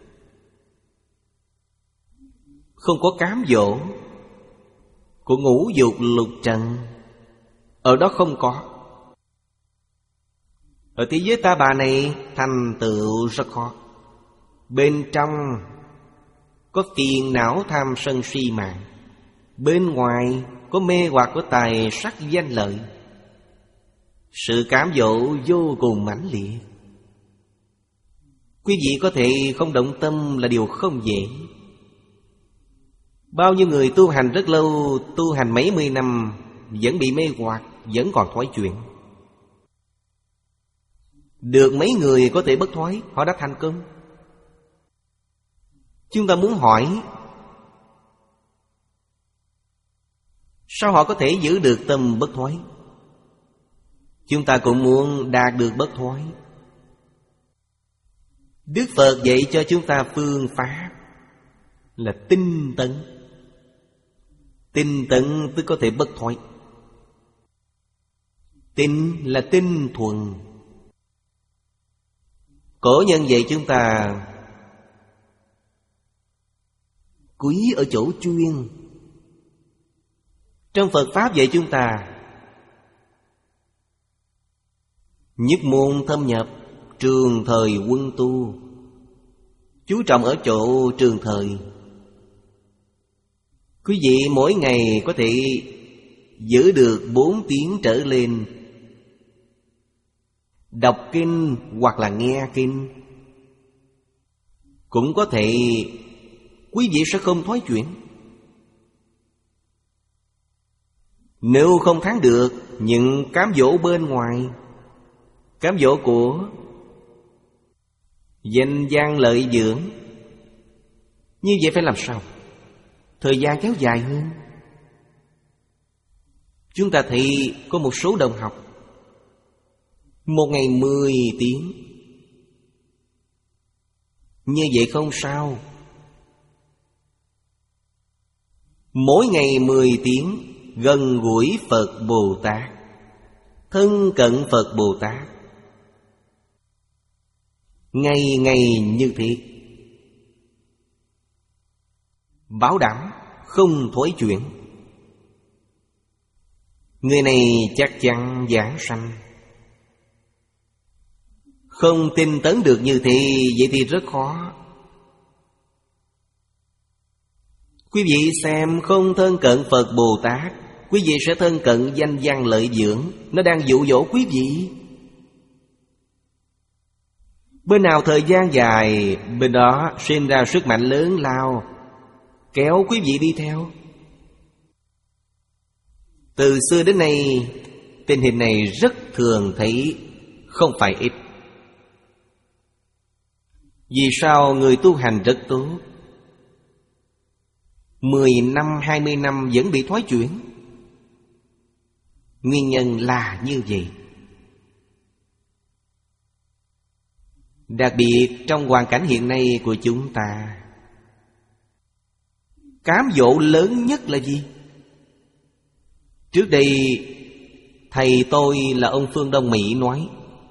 Speaker 1: không có cám dỗ của ngũ dục lục trần. Ở đó không có. Ở thế giới ta bà này thành tựu rất khó. Bên trong có phiền não tham sân si mạng, bên ngoài có mê hoặc của tài sắc danh lợi. Sự cám dỗ vô cùng mãnh liệt. Quý vị có thể không động tâm là điều không dễ. Bao nhiêu người tu hành rất lâu, tu hành mấy mươi năm vẫn bị mê hoặc, vẫn còn thoái chuyển. Được mấy người có thể bất thoái, họ đã thành công. Chúng ta muốn hỏi, sao họ có thể giữ được tâm bất thoái? Chúng ta cũng muốn đạt được bất thoái. Đức Phật dạy cho chúng ta phương pháp là tinh tấn. Tinh tấn tức có thể bất thoái. Tinh là tinh thuần. Cổ nhân dạy chúng ta quý ở chỗ chuyên. Trong Phật Pháp dạy chúng ta nhất môn thâm nhập, trường thời quân tu. Chú trọng ở chỗ trường thời. Quý vị mỗi ngày có thể giữ được bốn tiếng trở lên đọc kinh hoặc là nghe kinh, cũng có thể quý vị sẽ không thoái chuyển. Nếu không thắng được những cám dỗ bên ngoài, cám dỗ của danh văn lợi dưỡng, như vậy phải làm sao? Thời gian kéo dài hơn. Chúng ta thấy có một số đồng học một ngày mười tiếng. Như vậy không sao. Mỗi ngày mười tiếng gần gũi Phật Bồ Tát, thân cận Phật Bồ Tát, ngày ngày như thế, bảo đảm không thối chuyển. Người này chắc chắn giảng sanh. Không tinh tấn được như thế, vậy thì rất khó. Quý vị xem, không thân cận Phật Bồ Tát, quý vị sẽ thân cận danh văn lợi dưỡng. Nó đang dụ dỗ quý vị. Bên nào thời gian dài, bên đó sinh ra sức mạnh lớn lao, kéo quý vị đi theo. Từ xưa đến nay, tình hình này rất thường thấy, không phải ít. Vì sao người tu hành rất tốt, mười năm, hai mươi năm vẫn bị thoái chuyển? Nguyên nhân là như vậy. Đặc biệt trong hoàn cảnh hiện nay của chúng ta, cám dỗ lớn nhất là gì? Trước đây thầy tôi là ông Phương Đông Mỹ nói,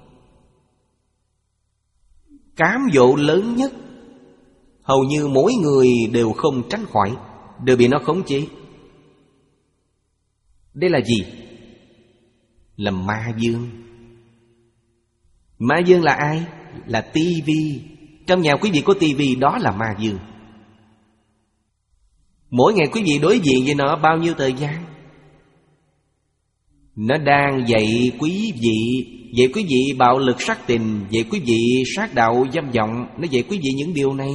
Speaker 1: cám dỗ lớn nhất hầu như mỗi người đều không tránh khỏi, đều bị nó khống chế. Đây là gì? Là ma dương. Ma dương là ai? Là tivi. Trong nhà quý vị có tivi, đó là ma dương. Mỗi ngày quý vị đối diện với nó bao nhiêu thời gian? Nó đang dạy quý vị, dạy quý vị bạo lực sát tình, dạy quý vị sát đạo dâm vọng. Nó dạy quý vị những điều này.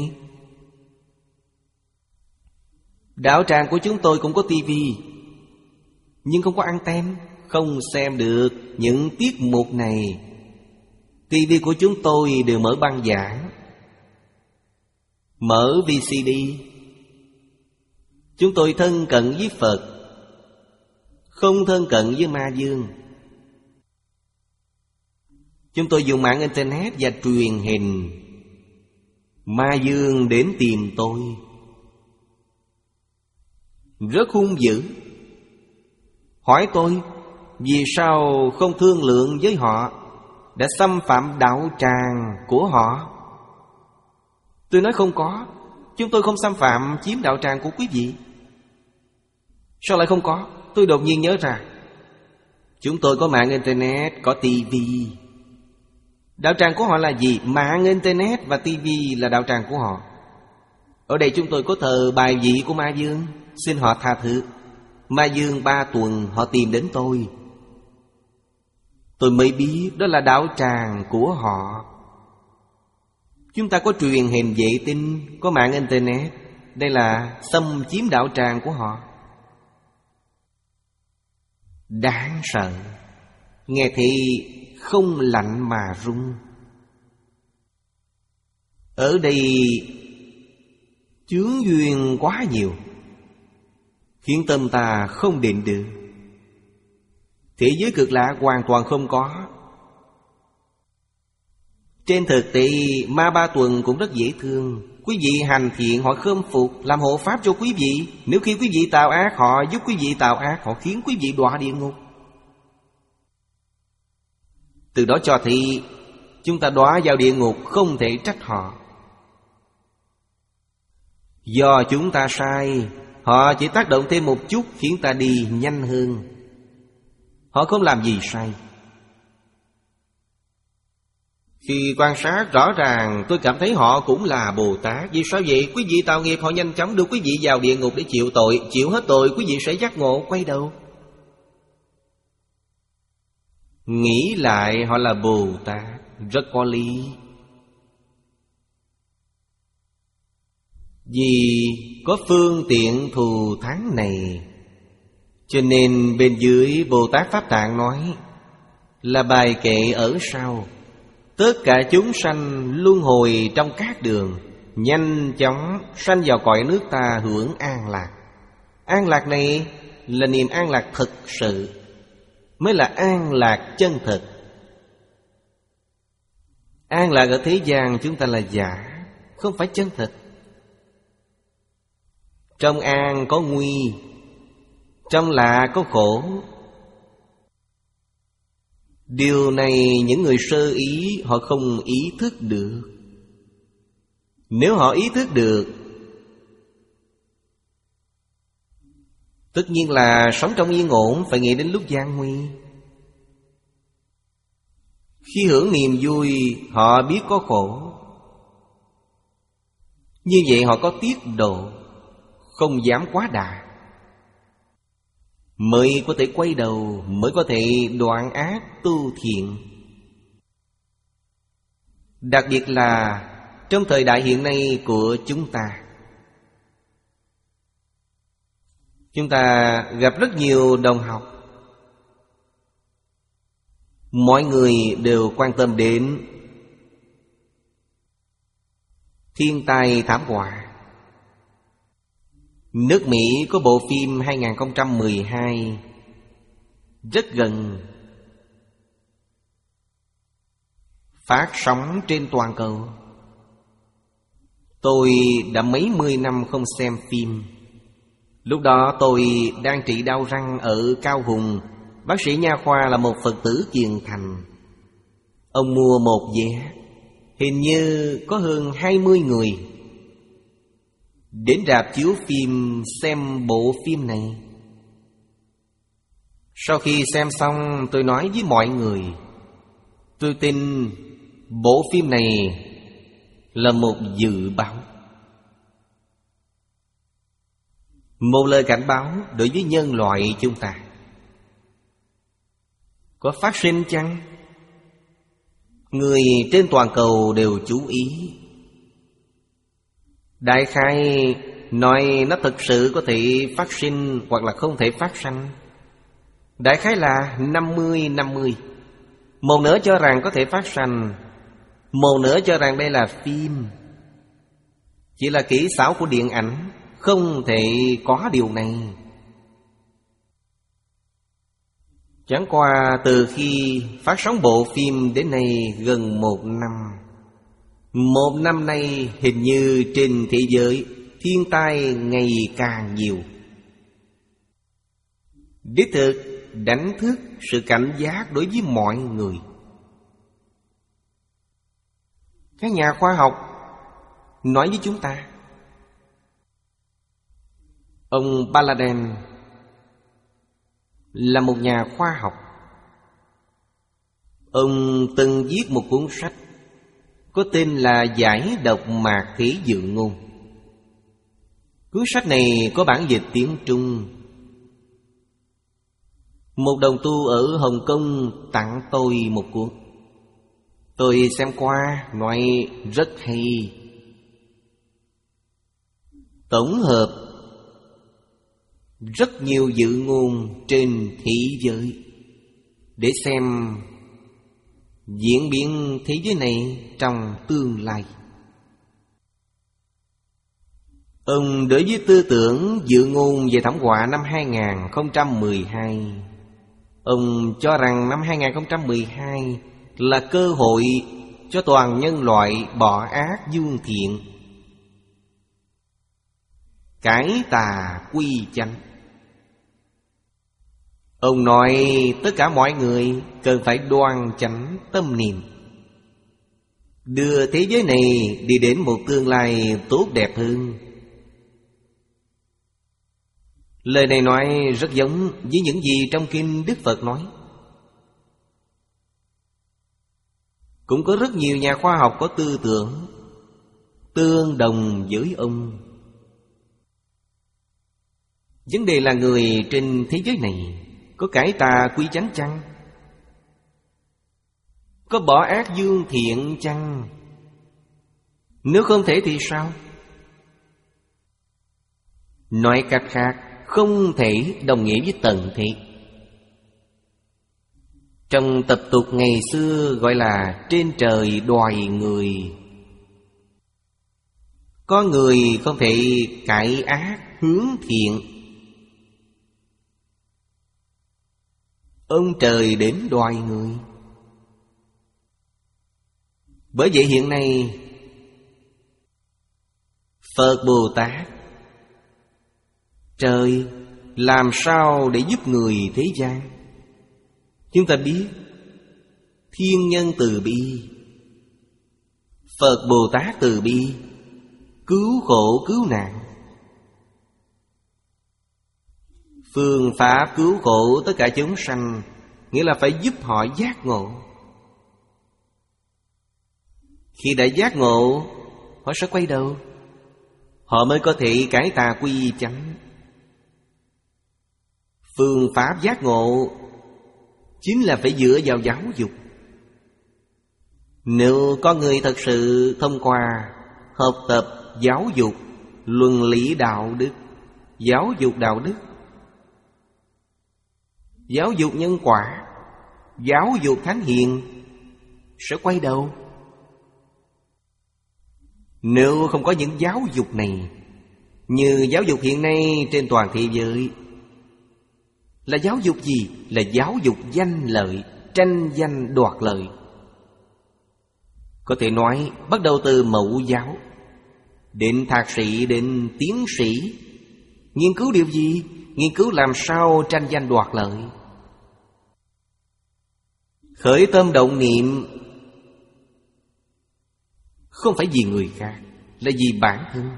Speaker 1: Đạo tràng của chúng tôi cũng có tivi, nhưng không có anten, không xem được những tiết mục này. Tivi của chúng tôi đều mở băng giảng, mở vê xê đê. Chúng tôi thân cận với Phật, không thân cận với ma dương. Chúng tôi dùng mạng internet và truyền hình. Ma dương đến tìm tôi rất hung dữ, hỏi tôi vì sao không thương lượng với họ, đã xâm phạm đạo tràng của họ. Tôi nói không có, chúng tôi không xâm phạm chiếm đạo tràng của quý vị. Sao lại không có? Tôi đột nhiên nhớ ra, chúng tôi có mạng internet, có tivi. Đạo tràng của họ là gì? Mạng internet và tivi là đạo tràng của họ. Ở đây chúng tôi có thờ bài vị của ma dương, xin họ tha thứ. Ma dương ba tuần họ tìm đến tôi, tôi mới biết đó là đạo tràng của họ. Chúng ta có truyền hình vệ tinh, có mạng internet, đây là xâm chiếm đạo tràng của họ. Đáng sợ. Nghe thì không lạnh mà run. Ở đây chướng duyên quá nhiều, khiến tâm ta không định được. Thế giới cực lạ hoàn toàn không có. Trên thực tế, ma ba tuần cũng rất dễ thương. Quý vị hành thiện họ khâm phục, làm hộ pháp cho quý vị. Nếu khi quý vị tạo ác, họ giúp quý vị tạo ác, họ khiến quý vị đọa địa ngục. Từ đó cho thấy chúng ta đọa vào địa ngục không thể trách họ. Do chúng ta sai, họ chỉ tác động thêm một chút khiến ta đi nhanh hơn. Họ không làm gì sai. Khi quan sát rõ ràng tôi cảm thấy họ cũng là Bồ Tát. Vì sao vậy? Quý vị tạo nghiệp họ nhanh chóng đưa quý vị vào địa ngục để chịu tội. Chịu hết tội quý vị sẽ giác ngộ quay đầu. Nghĩ lại họ là Bồ Tát, rất có lý. Vì có phương tiện thù thắng này, cho nên bên dưới Bồ Tát Pháp Tạng nói là bài kệ ở sau: tất cả chúng sanh luân hồi trong các đường, nhanh chóng sanh vào cõi nước ta hưởng an lạc. An lạc này là niềm an lạc thực sự, mới là an lạc chân thực. An lạc ở thế gian chúng ta là giả, không phải chân thực. Trong an có nguy, trong lạ có khổ. Điều này những người sơ ý họ không ý thức được. Nếu họ ý thức được, tất nhiên là sống trong yên ổn, phải nghĩ đến lúc gian nguy. Khi hưởng niềm vui, họ biết có khổ. Như vậy họ có tiết độ, không dám quá đà, mới có thể quay đầu, mới có thể đoạn ác tu thiện. Đặc biệt là trong thời đại hiện nay của chúng ta, chúng ta gặp rất nhiều đồng học, mọi người đều quan tâm đến thiên tai thảm họa. Nước Mỹ có bộ phim hai không một hai rất gần, phát sóng trên toàn cầu. Tôi đã mấy mươi năm không xem phim. Lúc đó tôi đang trị đau răng ở Cao Hùng. Bác sĩ nha khoa là một Phật tử Kiền Thành. Ông mua một vé, hình như có hơn hai mươi người đến rạp chiếu phim xem bộ phim này. Sau khi xem xong, tôi nói với mọi người, tôi tin bộ phim này là một dự báo, một lời cảnh báo đối với nhân loại chúng ta. Có phát sinh chăng? Người trên toàn cầu đều chú ý. Đại khái nói nó thực sự có thể phát sinh hoặc là không thể phát sinh. Đại khái là năm mươi năm mươi. Một nửa cho rằng có thể phát sinh, một nửa cho rằng đây là phim, chỉ là kỹ xảo của điện ảnh, không thể có điều này. Chẳng qua từ khi phát sóng bộ phim đến nay gần một năm. Một năm nay hình như trên thế giới thiên tai ngày càng nhiều. Đích thực đánh thức sự cảnh giác đối với mọi người. Các nhà khoa học nói với chúng ta, ông Paladin là một nhà khoa học. Ông từng viết một cuốn sách có tên là Giải độc mạc thế dự ngôn. Cuốn sách này có bản dịch tiếng Trung. Một đồng tu ở Hồng Kông tặng tôi một cuốn. Tôi xem qua, nói rất hay. Tổng hợp rất nhiều dự ngôn trên thế giới để xem diễn biến thế giới này trong tương lai. Ông đối với tư tưởng dự ngôn về thảm họa năm hai không một hai, ông cho rằng năm hai không một hai là cơ hội cho toàn nhân loại bỏ ác dương thiện, cải tà quy chánh. Ông nói tất cả mọi người cần phải đoan chánh tâm niệm, đưa thế giới này đi đến một tương lai tốt đẹp hơn. Lời này nói rất giống với những gì trong kinh Đức Phật nói. Cũng có rất nhiều nhà khoa học có tư tưởng tương đồng với ông. Vấn đề là người trên thế giới này có cải tà quy chánh chăng? Có bỏ ác dương thiện chăng? Nếu không thể thì sao? Nói cách khác, không thể đồng nghĩa với tận thế. Trong tập tục ngày xưa gọi là trên trời đoài người. Có người không thể cải ác hướng thiện, ông trời đến đoài người. Bởi vậy hiện nay Phật Bồ Tát, trời làm sao để giúp người thế gian? Chúng ta biết thiên nhân từ bi, Phật Bồ Tát từ bi, cứu khổ cứu nạn. Phương pháp cứu khổ tất cả chúng sanh, nghĩa là phải giúp họ giác ngộ. Khi đã giác ngộ, họ sẽ quay đầu, họ mới có thể cải tà quy chánh. Phương pháp giác ngộ chính là phải dựa vào giáo dục. Nếu có người thật sự thông qua học tập giáo dục luân lý đạo đức, giáo dục đạo đức, giáo dục nhân quả, giáo dục thánh hiền, sẽ quay đầu. Nếu không có những giáo dục này, như giáo dục hiện nay trên toàn thế giới, là giáo dục gì? Là giáo dục danh lợi, tranh danh đoạt lợi. Có thể nói bắt đầu từ mẫu giáo đến thạc sĩ, đến tiến sĩ. Nghiên cứu điều gì? Nghiên cứu làm sao tranh danh đoạt lợi. Khởi tâm động niệm không phải vì người khác, là vì bản thân.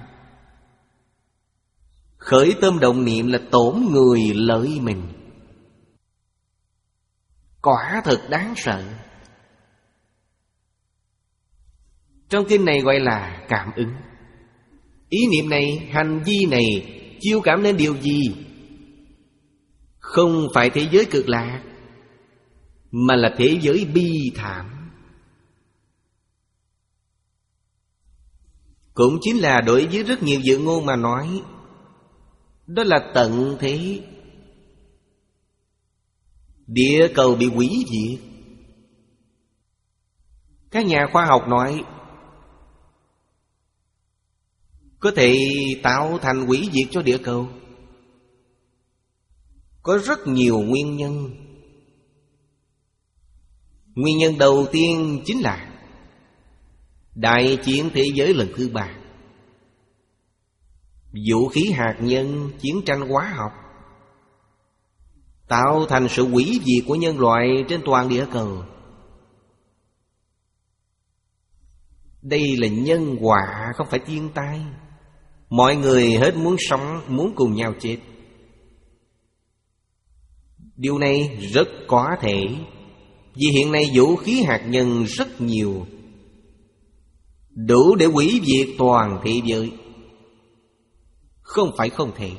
Speaker 1: Khởi tâm động niệm là tổn người lợi mình, quả thật đáng sợ. Trong kinh này gọi là cảm ứng. Ý niệm này, hành vi này chiêu cảm nên điều gì? Không phải thế giới cực lạc, mà là thế giới bi thảm. Cũng chính là đối với rất nhiều dự ngôn mà nói, đó là tận thế. Địa cầu bị hủy diệt. Các nhà khoa học nói có thể tạo thành hủy diệt cho địa cầu. Có rất nhiều nguyên nhân. Nguyên nhân đầu tiên chính là đại chiến thế giới lần thứ ba, vũ khí hạt nhân, chiến tranh hóa học, tạo thành sự hủy diệt của nhân loại trên toàn địa cầu. Đây là nhân quả, không phải thiên tai. Mọi người hết muốn sống, muốn cùng nhau chết. Điều này rất có thể, vì hiện nay vũ khí hạt nhân rất nhiều, đủ để hủy diệt toàn thế giới. Không phải không thể.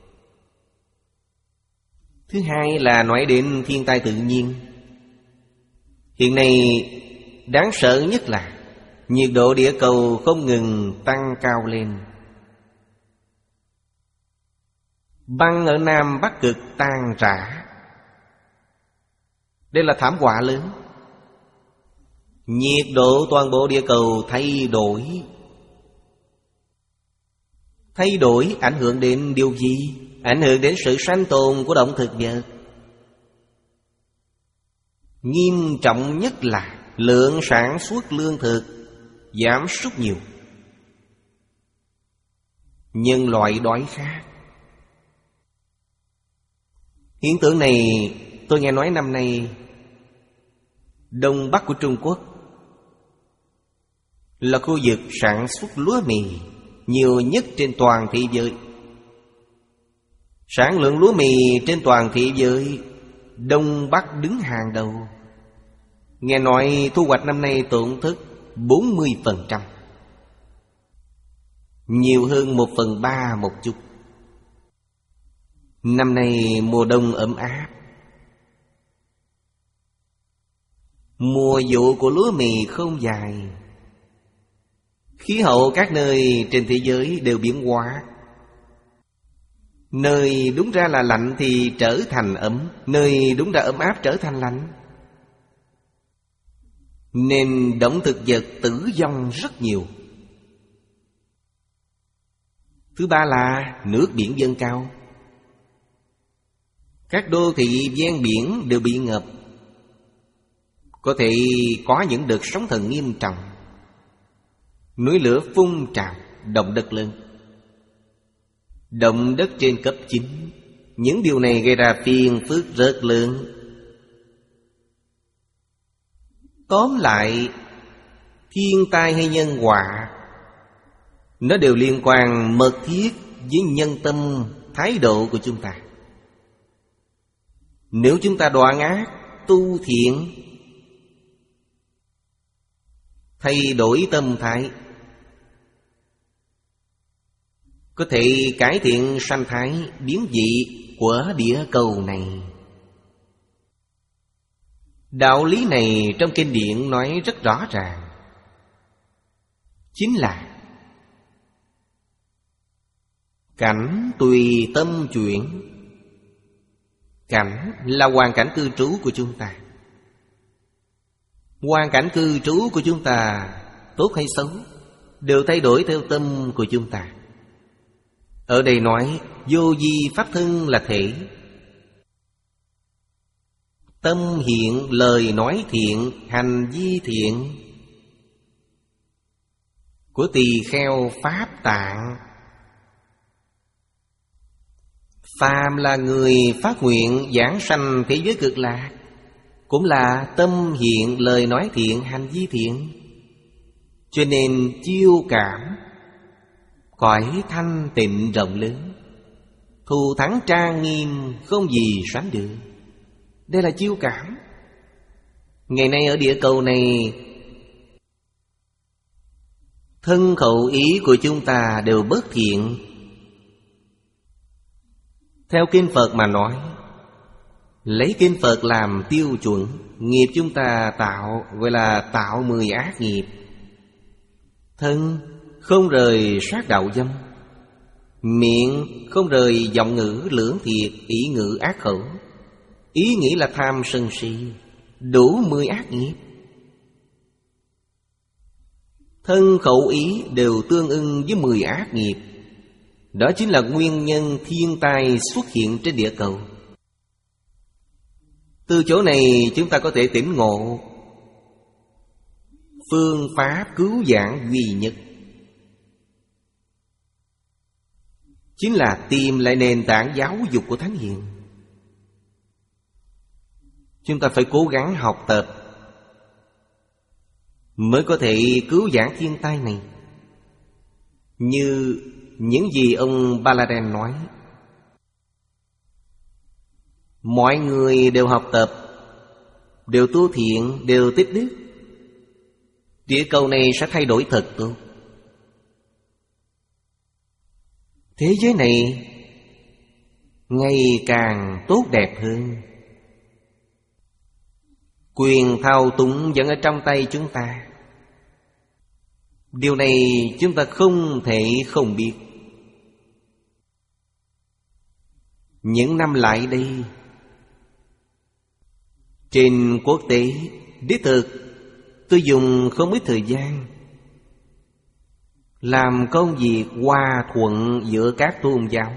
Speaker 1: Thứ hai là nói đến thiên tai tự nhiên. Hiện nay đáng sợ nhất là nhiệt độ địa cầu không ngừng tăng cao lên. Băng ở Nam Bắc Cực tan rã. Đây là thảm họa lớn. Nhiệt độ toàn bộ địa cầu thay đổi. Thay đổi ảnh hưởng đến điều gì? Ảnh hưởng đến sự sanh tồn của động thực vật. Nghiêm trọng nhất là lượng sản xuất lương thực giảm sút nhiều. Nhân loại đói khát. Hiện tượng này tôi nghe nói năm nay Đông Bắc của Trung Quốc là khu vực sản xuất lúa mì nhiều nhất trên toàn thế giới. Sản lượng lúa mì trên toàn thế giới, Đông Bắc đứng hàng đầu. Nghe nói thu hoạch năm nay tổn thất bốn mươi phần trăm, nhiều hơn một phần ba một chút. Năm nay mùa đông ấm áp, mùa vụ của lúa mì không dài. Khí hậu các nơi trên thế giới đều biến hóa. Nơi đúng ra là lạnh thì trở thành ấm, nơi đúng ra ấm áp trở thành lạnh. Nên động thực vật tử vong rất nhiều. Thứ ba là nước biển dâng cao. Các đô thị ven biển đều bị ngập. Có thể có những đợt sóng thần nghiêm trọng, núi lửa phun trào, động đất lớn. Động đất trên cấp chín. Những điều này gây ra phiền phức rất lớn. Tóm lại, thiên tai hay nhân họa, nó đều liên quan mật thiết với nhân tâm, thái độ của chúng ta. Nếu chúng ta đoạn ác, tu thiện, thay đổi tâm thái, có thể cải thiện sanh thái biến dị của địa cầu này. Đạo lý này trong kinh điển nói rất rõ ràng. Chính là cảnh tùy tâm chuyển. Cảnh là hoàn cảnh cư trú của chúng ta. Hoàn cảnh cư trú của chúng ta, tốt hay xấu, đều thay đổi theo tâm của chúng ta. Ở đây nói vô vi pháp thân là thể. Tâm hiện, lời nói thiện, hành vi thiện. Của tỳ kheo pháp tạng. Phàm là người phát nguyện giảng sanh thế giới cực lạc, cũng là tâm hiện, lời nói thiện, hành vi thiện. Cho nên chiêu cảm cõi thanh tịnh rộng lớn, thù thắng trang nghiêm, không gì sánh được. Đây là chiêu cảm. Ngày nay ở địa cầu này, thân khẩu ý của chúng ta đều bất thiện. Theo kinh Phật mà nói, lấy kinh Phật làm tiêu chuẩn, nghiệp chúng ta tạo gọi là tạo mười ác nghiệp. Thân không rời sát đạo dâm, miệng không rời giọng ngữ lưỡng thiệt, ý ngữ ác khẩu, ý nghĩ là tham sân si, đủ mười ác nghiệp. Thân khẩu ý đều tương ưng với mười ác nghiệp. Đó chính là nguyên nhân thiên tai xuất hiện trên địa cầu. Từ chỗ này chúng ta có thể tỉnh ngộ phương pháp cứu vãn duy nhất, chính là tìm lại nền tảng giáo dục của Thánh Hiền. Chúng ta phải cố gắng học tập mới có thể cứu vãn thiên tai này. Như những gì ông Baladin nói, mọi người đều học tập, đều tu thiện, đều tích đức, địa cầu này sẽ thay đổi thật tốt. Thế giới này ngày càng tốt đẹp hơn. Quyền thao túng vẫn ở trong tay chúng ta. Điều này chúng ta không thể không biết. Những năm lại đây, trên quốc tế, đích thực tôi dùng không ít thời gian làm công việc hòa thuận giữa các tôn giáo.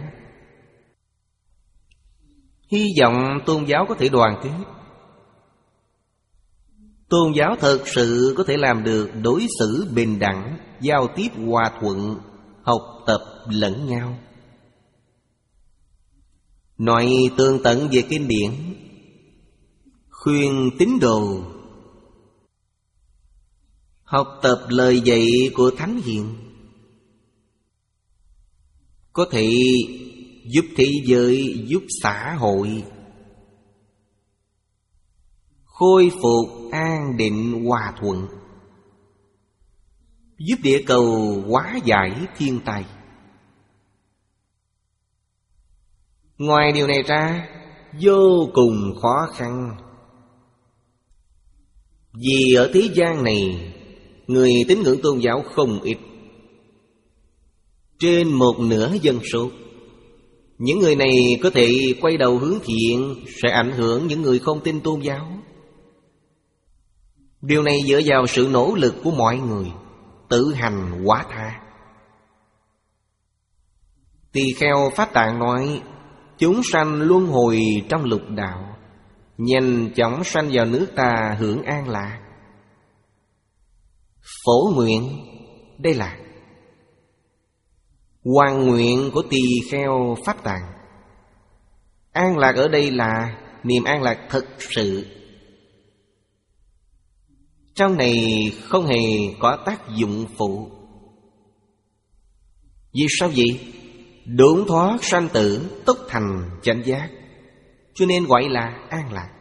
Speaker 1: Hy vọng tôn giáo có thể đoàn kết, tôn giáo thật sự có thể làm được đối xử bình đẳng, giao tiếp hòa thuận, học tập lẫn nhau. Nói tường tận về kinh điển, khuyên tín đồ học tập lời dạy của Thánh Hiền, có thể giúp thế giới, giúp xã hội khôi phục an định hòa thuận, giúp địa cầu hóa giải thiên tai. Ngoài điều này ra, vô cùng khó khăn. Vì ở thế gian này, người tín ngưỡng tôn giáo không ít, trên một nửa dân số. Những người này có thể quay đầu hướng thiện, sẽ ảnh hưởng những người không tin tôn giáo. Điều này dựa vào sự nỗ lực của mọi người, tự hành hóa tha. Tỳ Kheo Pháp Tạng nói, chúng sanh luân hồi trong lục đạo, nhanh chóng sanh vào nước ta hưởng an lạc. Phổ nguyện, đây là hoàn nguyện của Tỳ Kheo Pháp Tạng. An lạc ở đây là niềm an lạc thực sự. Trong này không hề có tác dụng phụ. Vì sao vậy? Đốn thoát sanh tử, tốc thành chánh giác, cho nên gọi là an lạc.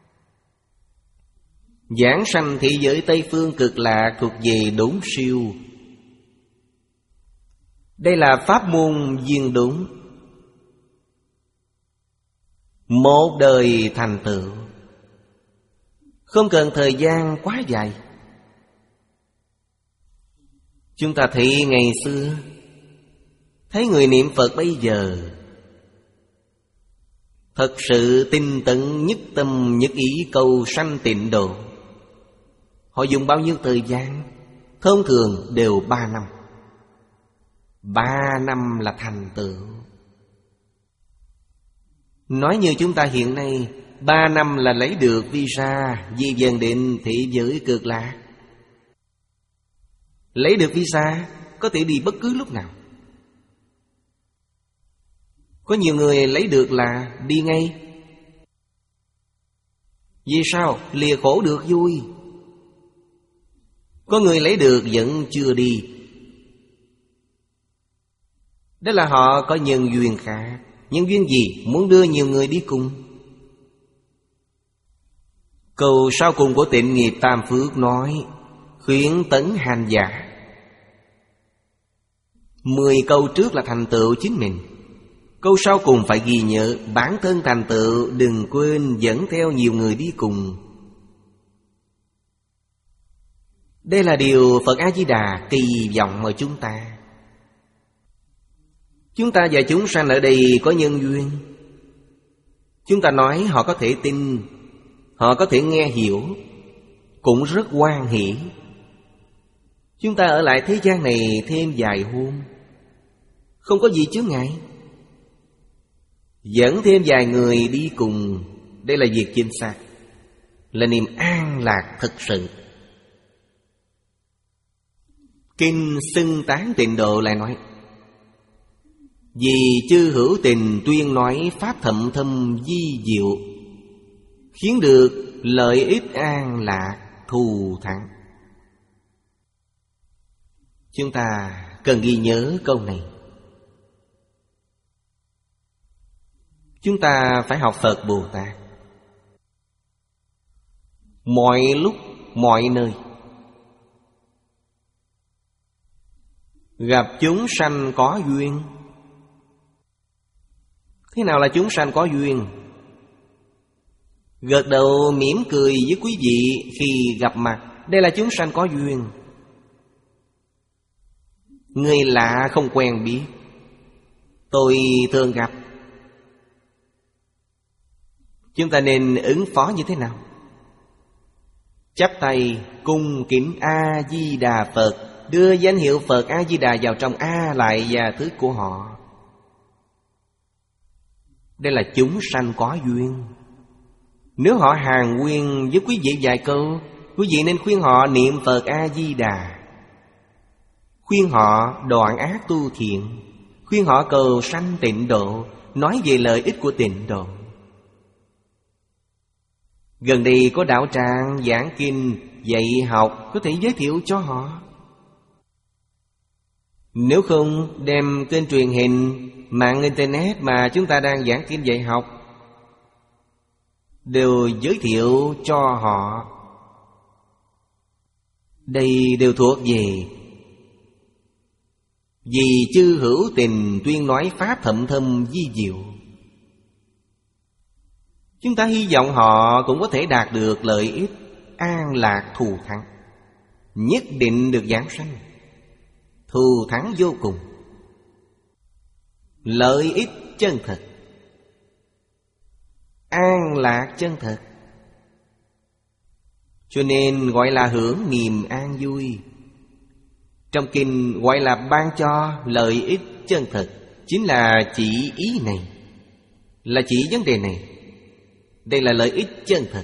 Speaker 1: Giảng sanh thế giới Tây Phương Cực Lạc thuộc về đốn siêu. Đây là pháp môn viên đúng, một đời thành tựu, không cần thời gian quá dài. Chúng ta thấy ngày xưa, thấy người niệm Phật bây giờ thật sự tinh tấn nhất tâm nhất ý cầu sanh tịnh độ. Họ dùng bao nhiêu thời gian? Thông thường đều ba năm. Ba năm là thành tựu. Nói như chúng ta hiện nay, ba năm là lấy được visa di dân đến thế giới Cực Lạc. Lấy được visa có thể đi bất cứ lúc nào. Có nhiều người lấy được là đi ngay. Vì sao? Lìa khổ được vui. Có người lấy được vẫn chưa đi. Đó là họ có nhân duyên khác. Nhân duyên gì? Muốn đưa nhiều người đi cùng. Câu sau cùng của Tịnh Nghiệp Tam Phước nói, khuyến tấn hành giả. Mười câu trước là thành tựu chính mình. Câu sau cùng phải ghi nhớ, bản thân thành tựu đừng quên dẫn theo nhiều người đi cùng. Đây là điều Phật A-di-đà kỳ vọng ở chúng ta. Chúng ta và chúng sanh ở đây có nhân duyên. Chúng ta nói họ có thể tin, họ có thể nghe hiểu, cũng rất hoan hỷ. Chúng ta ở lại thế gian này thêm vài hôm, không có gì chướng ngại. Dẫn thêm vài người đi cùng, đây là việc chính xác, là niềm an lạc thực sự. Kinh Xưng Tán Tịnh Độ lại nói, vì chư hữu tình tuyên nói pháp thậm thâm di diệu, khiến được lợi ích an lạc thù thắng. Chúng ta cần ghi nhớ câu này. Chúng ta phải học Phật Bồ Tát mọi lúc, mọi nơi. Gặp chúng sanh có duyên. Thế nào là chúng sanh có duyên? Gật đầu mỉm cười với quý vị khi gặp mặt, đây là chúng sanh có duyên. Người lạ không quen biết, tôi thường gặp, chúng ta nên ứng phó như thế nào? Chắp tay cung kính A-di-đà Phật, đưa danh hiệu Phật A-di-đà vào trong A lại và thức của họ. Đây là chúng sanh có duyên. Nếu họ hàn huyên với quý vị vài câu, quý vị nên khuyên họ niệm Phật A-di-đà, khuyên họ đoạn ác tu thiện, khuyên họ cầu sanh tịnh độ, nói về lợi ích của tịnh độ. Gần đây có đạo tràng giảng kinh, dạy học, có thể giới thiệu cho họ. Nếu không, đem kênh truyền hình, mạng internet mà chúng ta đang giảng kinh dạy học, đều giới thiệu cho họ. Đây đều thuộc về vì chư hữu tình tuyên nói pháp thậm thâm vi diệu. Chúng ta hy vọng họ cũng có thể đạt được lợi ích an lạc thù thắng, nhất định được giảng sanh, thù thắng vô cùng, lợi ích chân thật, an lạc chân thật. Cho nên gọi là hưởng niềm an vui. Trong kinh gọi là ban cho lợi ích chân thật, chính là chỉ ý này, là chỉ vấn đề này. Đây là lợi ích chân thật.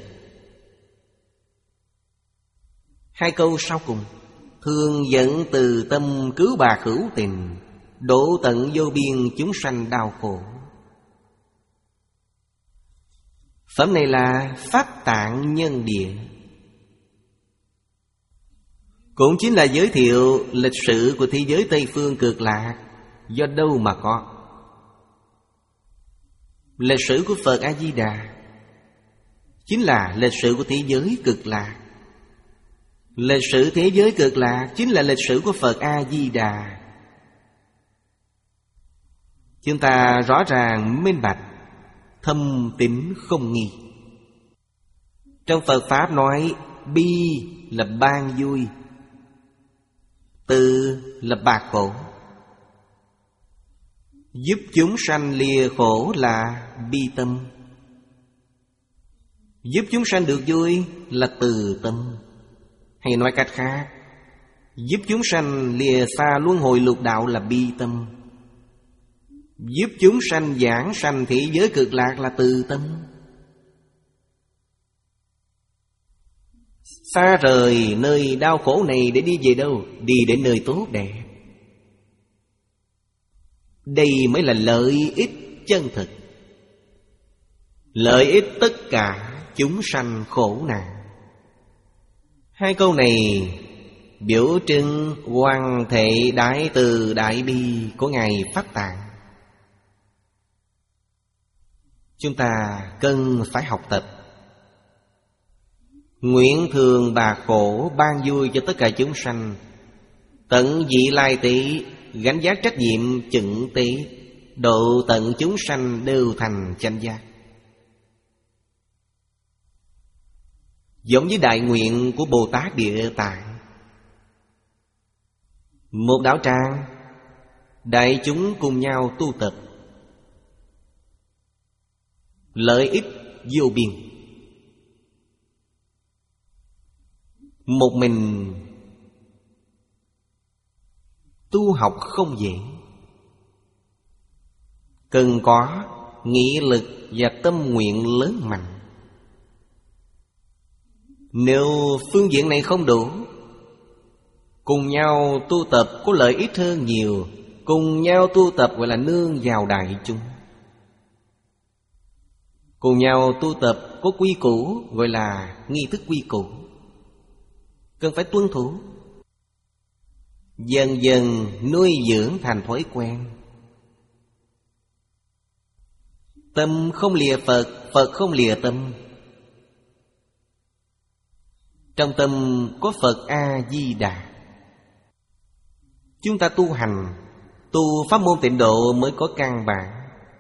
Speaker 1: Hai câu sau cùng: thường dẫn từ tâm cứu bạc hữu tình, độ tận vô biên chúng sanh đau khổ. Phẩm này là Pháp Tạng Nhân Địa, cũng chính là giới thiệu lịch sử của thế giới Tây Phương Cực Lạc. Do đâu mà có? Lịch sử của Phật A-di-đà chính là lịch sử của thế giới Cực Lạc. Lịch sử thế giới Cực Lạc chính là lịch sử của Phật A-di-đà. Chúng ta rõ ràng minh bạch, thâm tín không nghi. Trong Phật Pháp nói bi là ban vui, từ là bạc khổ, giúp chúng sanh lìa khổ là bi tâm, giúp chúng sanh được vui là từ tâm. Hay nói cách khác, giúp chúng sanh lìa xa luân hồi lục đạo là bi tâm, giúp chúng sanh giảng sanh thế giới Cực Lạc là từ tâm. Xa rời nơi đau khổ này để đi về đâu? Đi đến nơi tốt đẹp. Đây mới là lợi ích chân thực, lợi ích tất cả chúng sanh khổ nạn. Hai câu này biểu trưng hoàn thể đại từ đại bi của Ngài Pháp Tạng. Chúng ta cần phải học tập. Nguyện thường bạc khổ ban vui cho tất cả chúng sanh, tận vị lai tế gánh vác trách nhiệm chững tế, độ tận chúng sanh đều thành chánh giác. Giống với đại nguyện của Bồ Tát Địa Tạng. Một đạo tràng, đại chúng cùng nhau tu tập, lợi ích vô biên. Một mình tu học không dễ, cần có nghị lực và tâm nguyện lớn mạnh. Nếu phương diện này không đủ, cùng nhau tu tập có lợi ích hơn nhiều. Cùng nhau tu tập gọi là nương vào đại chúng. Cùng nhau tu tập có quy củ gọi là nghi thức quy củ, cần phải tuân thủ. Dần dần nuôi dưỡng thành thói quen. Tâm không lìa Phật, Phật không lìa tâm. Trong tâm có Phật A-di-đà. Chúng ta tu hành, tu pháp môn tịnh độ mới có căn bản.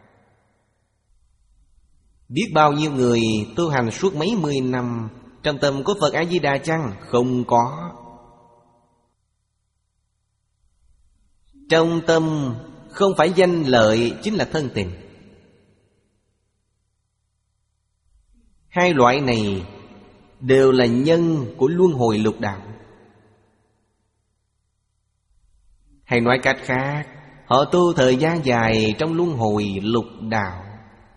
Speaker 1: Biết bao nhiêu người tu hành suốt mấy mươi năm, trong tâm có Phật A-di-đà chăng? Không có. Trong tâm không phải danh lợi, chính là thân tình. Hai loại này đều là nhân của luân hồi lục đạo. Hay nói cách khác, họ tu thời gian dài trong luân hồi lục đạo.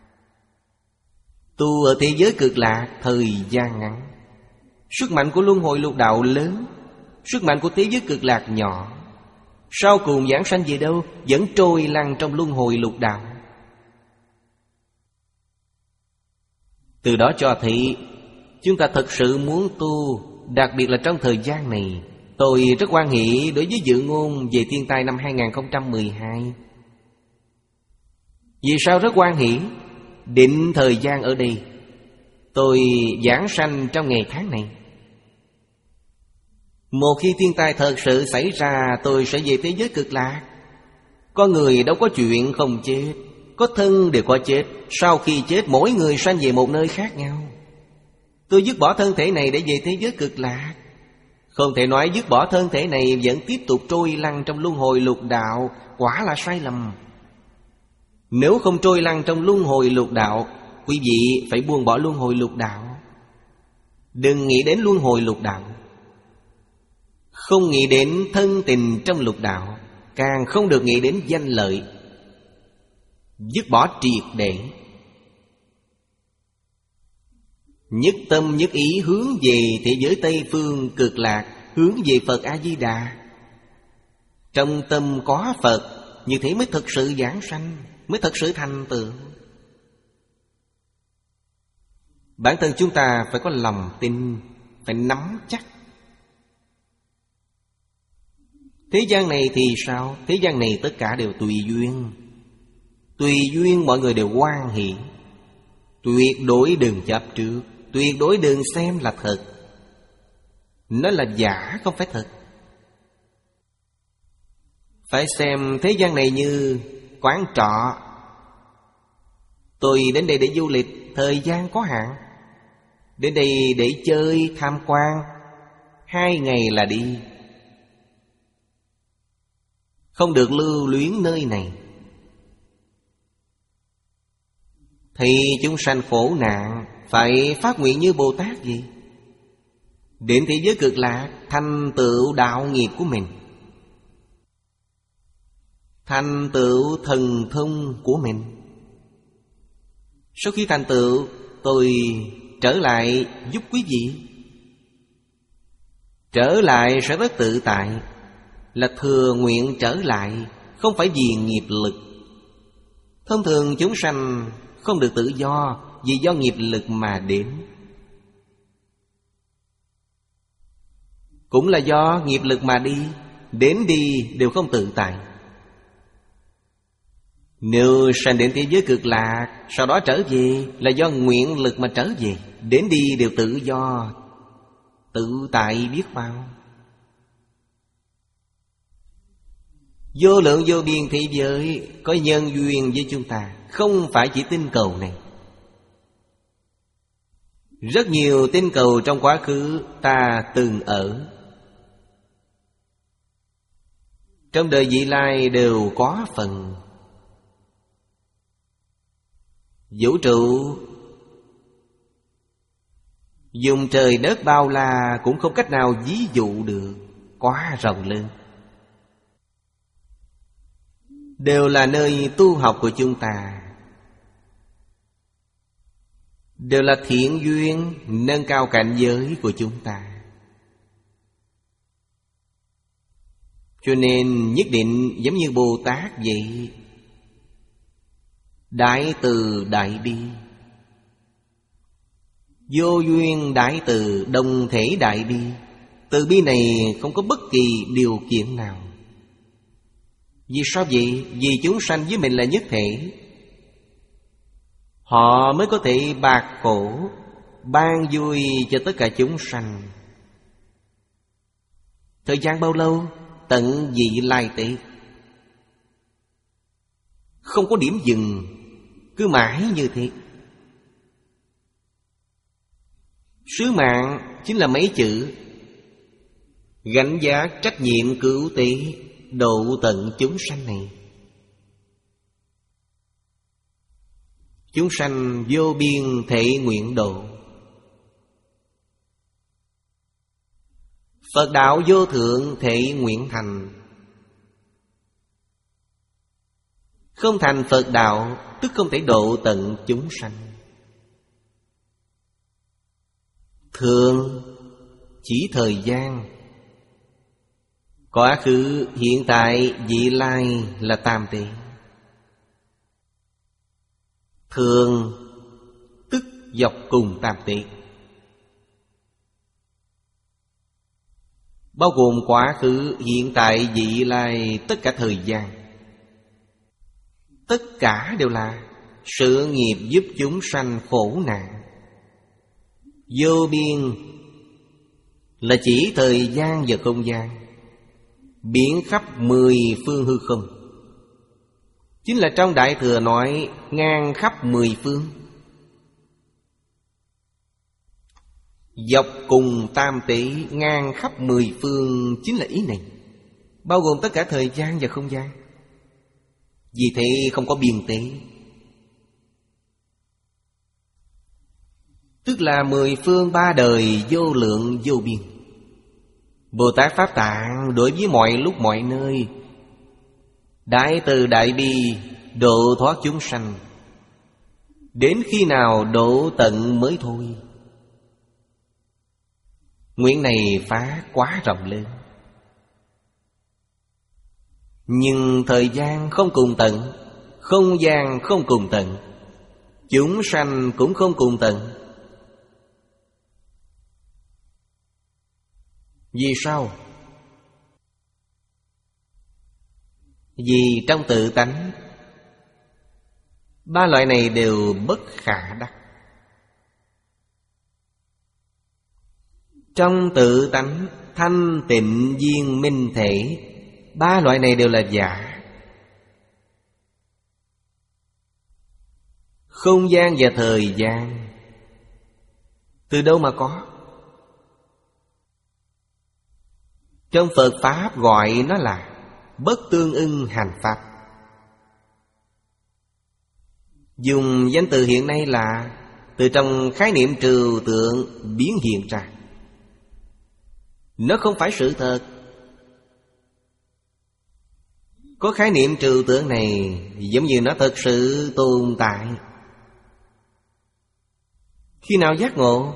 Speaker 1: Tu ở thế giới Cực Lạc thời gian ngắn. Sức mạnh của luân hồi lục đạo lớn, sức mạnh của thế giới Cực Lạc nhỏ. Sau cùng giảng sanh về đâu? Vẫn trôi lăn trong luân hồi lục đạo. Từ đó cho thấy chúng ta thật sự muốn tu, đặc biệt là trong thời gian này. Tôi rất hoan hỷ đối với dự ngôn về thiên tai năm hai không một hai. Vì sao rất hoan hỷ? Định thời gian ở đây, tôi giảng sanh trong ngày tháng này. Một khi thiên tai thật sự xảy ra, tôi sẽ về thế giới cực lạc. Con người đâu có chuyện không chết, có thân đều có chết. Sau khi chết mỗi người sanh về một nơi khác nhau. Tôi dứt bỏ thân thể này để về thế giới cực lạc. Không thể nói dứt bỏ thân thể này vẫn tiếp tục trôi lăn trong luân hồi lục đạo, quả là sai lầm. Nếu không trôi lăn trong luân hồi lục đạo, quý vị phải buông bỏ luân hồi lục đạo. Đừng nghĩ đến luân hồi lục đạo, không nghĩ đến thân tình trong lục đạo, càng không được nghĩ đến danh lợi. Dứt bỏ triệt để, nhất tâm nhất ý hướng về thế giới Tây Phương cực lạc, hướng về Phật A-di-đà. Trong tâm có Phật, như thế mới thực sự giảng sanh, mới thật sự thành tựu. Bản thân chúng ta phải có lòng tin, phải nắm chắc. Thế gian này thì sao? Thế gian này tất cả đều tùy duyên. Tùy duyên mọi người đều hoan hỷ. Tuyệt đối đừng chấp trước, tuyệt đối đừng xem là thật. Nó là giả, không phải thật. Phải xem thế gian này như quán trọ. Tôi đến đây để du lịch, thời gian có hạn. Đến đây để chơi, tham quan, hai ngày là đi. Không được lưu luyến nơi này. Thì chúng sanh khổ nạn, phải phát nguyện như Bồ Tát gì? Đến thế giới cực lạc, thành tựu đạo nghiệp của mình, thành tựu thần thông của mình. Sau khi thành tựu, tôi trở lại giúp quý vị. Trở lại sẽ rất tự tại, là thừa nguyện trở lại, không phải vì nghiệp lực. Thông thường chúng sanh không được tự do, vì do nghiệp lực mà đến. Cũng là do nghiệp lực mà đi, đến đi đều không tự tại. Nếu sanh đến thế giới cực lạc, sau đó trở về là do nguyện lực mà trở về. Đến đi đều tự do, tự tại biết bao. Vô lượng vô biên thế giới có nhân duyên với chúng ta, không phải chỉ tinh cầu này. Rất nhiều tinh cầu trong quá khứ ta từng ở, trong đời vị lai đều có phần. Vũ trụ dùng trời đất bao la cũng không cách nào ví dụ được, quá rộng lớn. Đều là nơi tu học của chúng ta, đều là thiện duyên nâng cao cảnh giới của chúng ta. Cho nên nhất định giống như Bồ Tát vậy, đại từ đại bi, vô duyên đại từ, đồng thể đại bi. Từ bi này không có bất kỳ điều kiện nào. Vì sao vậy? Vì chúng sanh với mình là nhất thể, họ mới có thể bạc khổ, ban vui cho tất cả chúng sanh. Thời gian bao lâu? Tận vị lai tế, không có điểm dừng, cứ mãi như thế. Sứ mạng chính là mấy chữ: gánh vác trách nhiệm cứu tế, độ tận chúng sanh này. Chúng sanh vô biên thể nguyện độ. Phật đạo vô thượng thể nguyện thành. Không thành Phật đạo tức không thể độ tận chúng sanh. Thường chỉ thời gian, quá khứ, hiện tại, vị lai là tam tế. Thường tức dọc cùng tam tế, bao gồm quá khứ, hiện tại, vị lai, tất cả thời gian. Tất cả đều là sự nghiệp giúp chúng sanh khổ nạn. Vô biên là chỉ thời gian và không gian, biển khắp mười phương hư không. Chính là trong Đại Thừa nói ngang khắp mười phương. Dọc cùng tam tỷ, ngang khắp mười phương chính là ý này, bao gồm tất cả thời gian và không gian. Vì thế không có biên tế. Tức là mười phương ba đời vô lượng vô biên. Bồ Tát Pháp Tạng đối với mọi lúc mọi nơi, đại từ đại bi độ thoát chúng sanh, đến khi nào độ tận mới thôi. Nguyện này phá quá rộng lớn. Nhưng thời gian không cùng tận, không gian không cùng tận, chúng sanh cũng không cùng tận. Vì sao? Vì trong tự tánh, ba loại này đều bất khả đắc. Trong tự tánh thanh tịnh viên minh thể, ba loại này đều là giả. Không gian và thời gian từ đâu mà có? Trong Phật Pháp gọi nó là bất tương ưng hành Pháp. Dùng danh từ hiện nay là từ trong khái niệm trừu tượng biến hiện ra. Nó không phải sự thật. Có khái niệm trừu tượng này giống như nó thật sự tồn tại. Khi nào giác ngộ?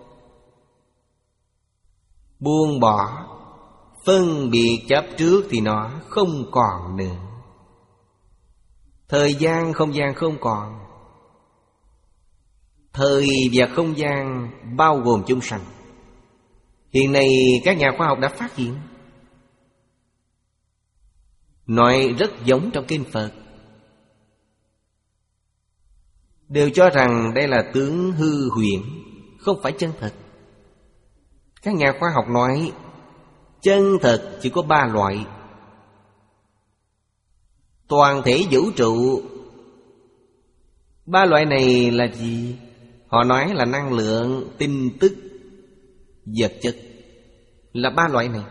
Speaker 1: Buông bỏ phân biệt chấp trước thì nó không còn nữa. Thời gian không gian không còn. Thời và không gian bao gồm chúng sanh. Hiện nay các nhà khoa học đã phát hiện, nói rất giống trong kinh Phật, đều cho rằng đây là tướng hư huyễn, không phải chân thật. Các nhà khoa học nói chân thật chỉ có ba loại. Toàn thể vũ trụ, ba loại này là gì? Họ nói là năng lượng, tin tức, vật chất. Là ba loại này.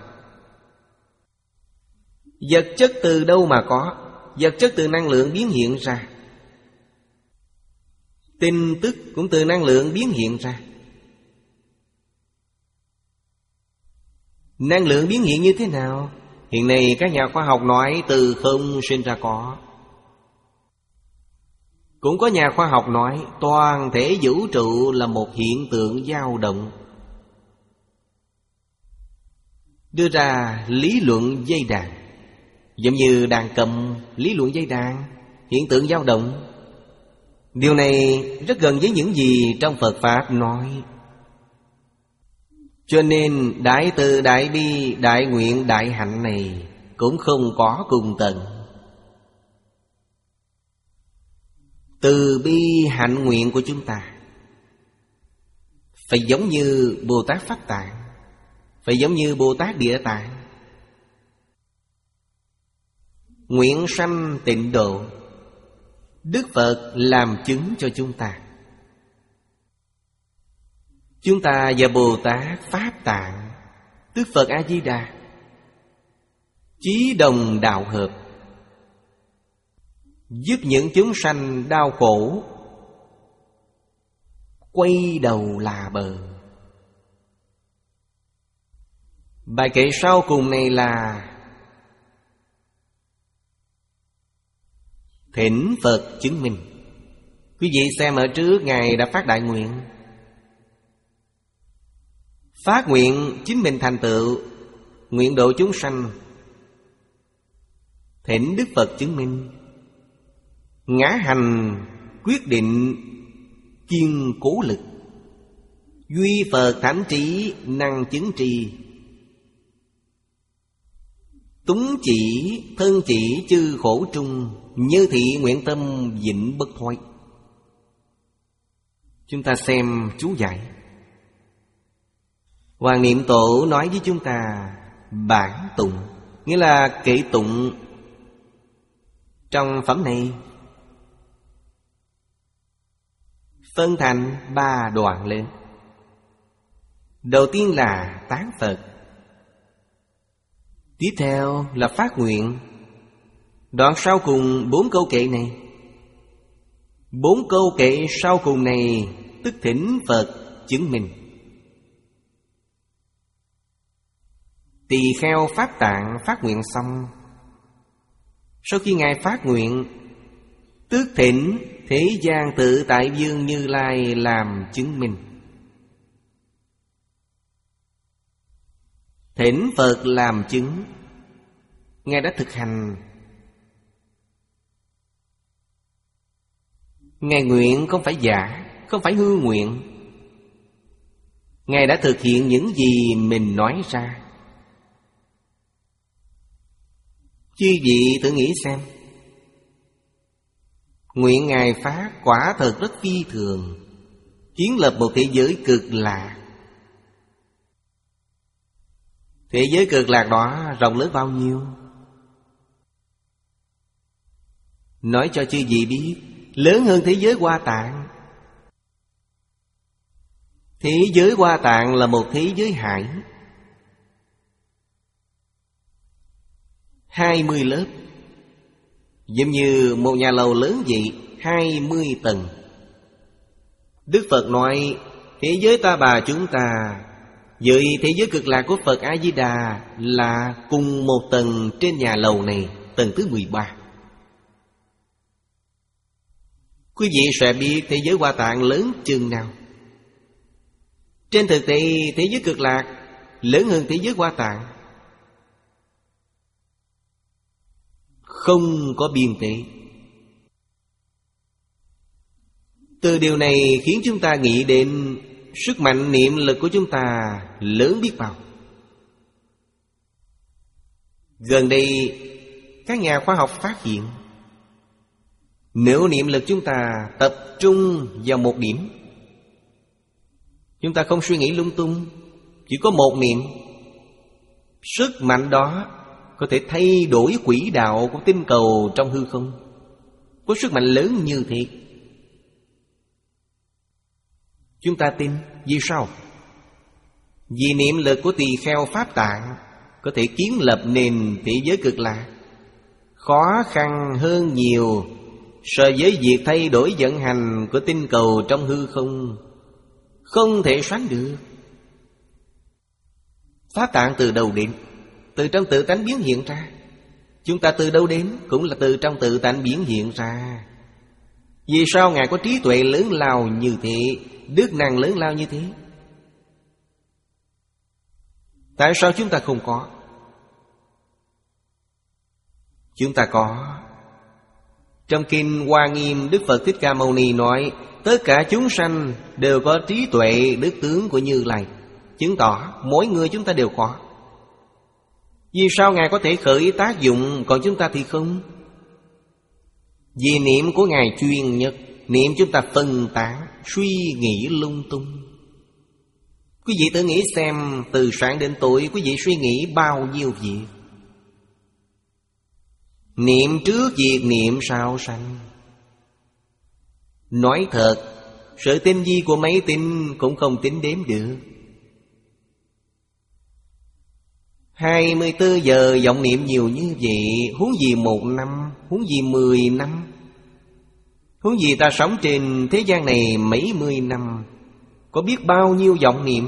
Speaker 1: Vật chất từ đâu mà có? Vật chất từ năng lượng biến hiện ra. Tin tức cũng từ năng lượng biến hiện ra. Năng lượng biến hiện như thế nào? Hiện nay các nhà khoa học nói từ không sinh ra có. Cũng có nhà khoa học nói toàn thể vũ trụ là một hiện tượng dao động, đưa ra lý luận dây đàn. Giống như đàn cầm, lý luận dây đàn, hiện tượng dao động. Điều này rất gần với những gì trong Phật Pháp nói. Cho nên đại từ đại bi, đại nguyện, đại hạnh này cũng không có cùng tận. Từ bi hạnh nguyện của chúng ta phải giống như Bồ Tát Pháp Tạng, phải giống như Bồ Tát Địa Tạng. Nguyện sanh tịnh độ, Đức Phật làm chứng cho chúng ta. Chúng ta và Bồ Tát Pháp Tạng, Đức Phật A-di-đà, chí đồng đạo hợp, giúp những chúng sanh đau khổ quay đầu là bờ. Bài kệ sau cùng này là thỉnh Phật chứng minh. Quý vị xem ở trước Ngài đã phát đại nguyện, phát nguyện chính mình thành tựu, nguyện độ chúng sanh. Thỉnh Đức Phật chứng minh. Ngã hành quyết định kiên cố lực, duy Phật thánh trí năng chứng tri. Túng chỉ thân chỉ chư khổ trung, như thị nguyện tâm vĩnh bất thoái. Chúng ta xem chú giải. Hoàng Niệm Tổ nói với chúng ta bản tụng, nghĩa là kệ tụng. Trong phẩm này phân thành ba đoạn lớn. Đầu tiên là tán Phật, tiếp theo là phát nguyện. Đoạn sau cùng bốn câu kệ này. Bốn câu kệ sau cùng này tức thỉnh Phật chứng minh. Tỳ kheo Pháp Tạng phát nguyện xong, sau khi Ngài phát nguyện, tước thỉnh Thế gian Tự Tại Dương Như Lai làm chứng minh. Thỉnh Phật làm chứng, Ngài đã thực hành. Ngài nguyện không phải giả, không phải hư nguyện. Ngài đã thực hiện những gì mình nói ra. Chư vị tự nghĩ xem, nguyện Ngài phát quả thật rất phi thường, kiến lập một thế giới cực lạc. Thế giới cực lạc đó rộng lớn bao nhiêu? Nói cho chư vị biết, lớn hơn thế giới Hoa Tạng. Thế giới Hoa Tạng là một thế giới hải, hai mươi lớp, giống như một nhà lầu lớn vậy, hai mươi tầng. Đức Phật nói thế giới Ta Bà chúng ta với thế giới cực lạc của Phật A-di-đà là cùng một tầng trên nhà lầu này, tầng thứ mười ba. Quý vị sẽ biết thế giới Hoa Tạng lớn chừng nào. Trên thực tế thế giới cực lạc lớn hơn thế giới Hoa Tạng, không có biên tế. Từ điều này khiến chúng ta nghĩ đến sức mạnh niệm lực của chúng ta lớn biết bao. Gần đây các nhà khoa học phát hiện, nếu niệm lực chúng ta tập trung vào một điểm, chúng ta không suy nghĩ lung tung, chỉ có một niệm, sức mạnh đó có thể thay đổi quỹ đạo của tinh cầu trong hư không. Có sức mạnh lớn như thế. Chúng ta tin. Vì sao? Vì niệm lực của tỳ kheo Pháp Tạng có thể kiến lập nền thế giới cực lạc, khó khăn hơn nhiều so với việc thay đổi vận hành của tinh cầu trong hư không. Không thể sánh được. Pháp Tạng từ đâu đến? Từ trong tự tánh biến hiện ra. Chúng ta từ đâu đến? Cũng là từ trong tự tánh biến hiện ra. Vì sao Ngài có trí tuệ lớn lao như thế, đức năng lớn lao như thế? Tại sao chúng ta không có? Chúng ta có. Trong Kinh Hoa Nghiêm, Đức Phật Thích Ca Mâu Ni nói tất cả chúng sanh đều có trí tuệ đức tướng của Như Lai, chứng tỏ mỗi người chúng ta đều có. Vì sao Ngài có thể khởi tác dụng, còn chúng ta thì không? Vì niệm của Ngài chuyên nhất, niệm chúng ta phân tán, suy nghĩ lung tung. Quý vị tự nghĩ xem, từ sáng đến tối quý vị suy nghĩ bao nhiêu việc. Niệm trước việc niệm sau sanh. Nói thật, sự tinh vi của máy tính cũng không tính đếm được. Hai mươi bốn giờ vọng niệm nhiều như vậy, huống gì một năm, huống gì mười năm, huống gì ta sống trên thế gian này mấy mươi năm, có biết bao nhiêu vọng niệm.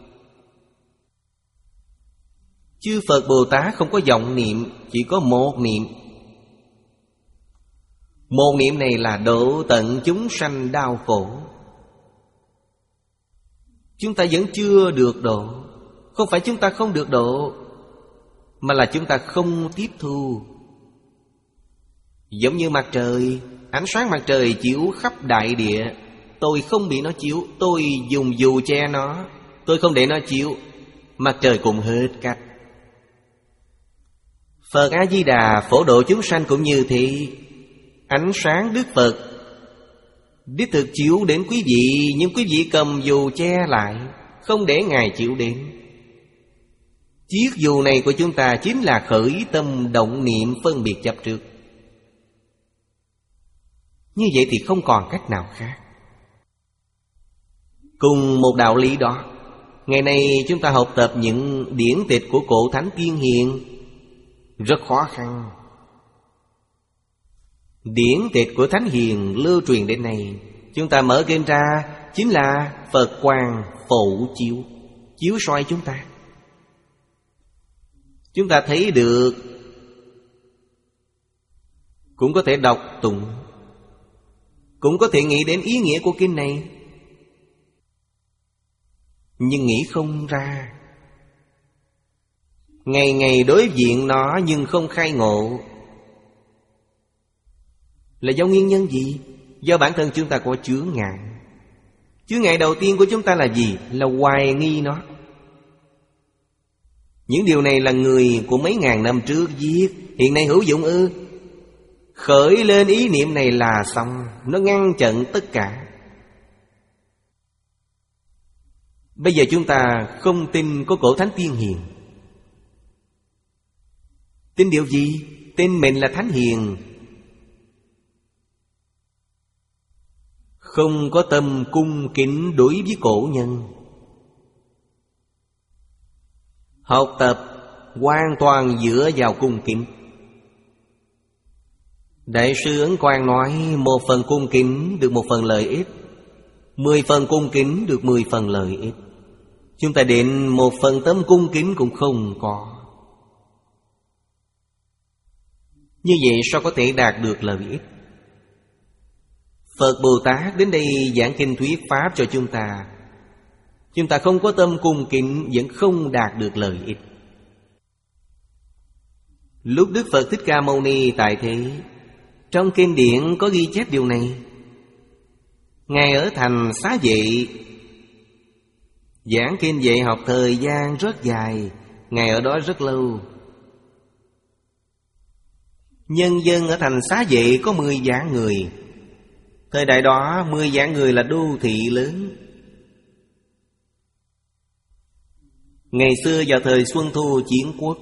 Speaker 1: Chư Phật Bồ Tát không có vọng niệm, chỉ có một niệm. Một niệm này là độ tận chúng sanh đau khổ. Chúng ta vẫn chưa được độ. Không phải chúng ta không được độ, mà là chúng ta không tiếp thu. Giống như mặt trời, ánh sáng mặt trời chiếu khắp đại địa, tôi không bị nó chiếu, tôi dùng dù che nó, tôi không để nó chiếu, mặt trời cũng hết cách. Phật A-di-đà phổ độ chúng sanh cũng như thế. Ánh sáng Đức Phật đích thực chiếu đến quý vị, nhưng quý vị cầm dù che lại, không để Ngài chịu đến. Chiếc dù này của chúng ta chính là khởi tâm động niệm phân biệt chấp trước. Như vậy thì không còn cách nào khác. Cùng một đạo lý đó, ngày nay chúng ta học tập những điển tịch của cổ thánh tiên hiền rất khó khăn. Điển tịch của thánh hiền lưu truyền đến nay, chúng ta mở kinh ra chính là Phật quang phổ chiếu, chiếu soi chúng ta. Chúng ta thấy được, cũng có thể đọc tụng, cũng có thể nghĩ đến ý nghĩa của kinh này, nhưng nghĩ không ra. Ngày ngày đối diện nó nhưng không khai ngộ. Là do nguyên nhân gì? Do bản thân chúng ta có chướng ngại. Chướng ngại đầu tiên của chúng ta là gì? Là hoài nghi nó. Những điều này là người của mấy ngàn năm trước viết, hiện nay hữu dụng ư? Khởi lên ý niệm này là xong, nó ngăn chặn tất cả. Bây giờ chúng ta không tin có cổ thánh tiên hiền. Tin điều gì? Tin mình là thánh hiền. Không có tâm cung kính đối với cổ nhân. Học tập hoàn toàn dựa vào cung kính. Đại sư Ấn Quang nói, một phần cung kính được một phần lợi ích, mười phần cung kính được mười phần lợi ích. Chúng ta đến một phần tâm cung kính cũng không có. Như vậy sao có thể đạt được lợi ích? Phật Bồ Tát đến đây giảng kinh thuyết pháp cho chúng ta, chúng ta không có tâm cung kính vẫn không đạt được lợi ích. Lúc Đức Phật Thích Ca Mâu Ni tại thế, trong kinh điển có ghi chép điều này. Ngài ở thành Xá Vệ giảng kinh dạy học thời gian rất dài, Ngài ở đó rất lâu. Nhân dân ở thành Xá Vệ có mười vạn người. Thời đại đó mười vạn người là đô thị lớn. Ngày xưa vào thời Xuân Thu Chiến Quốc,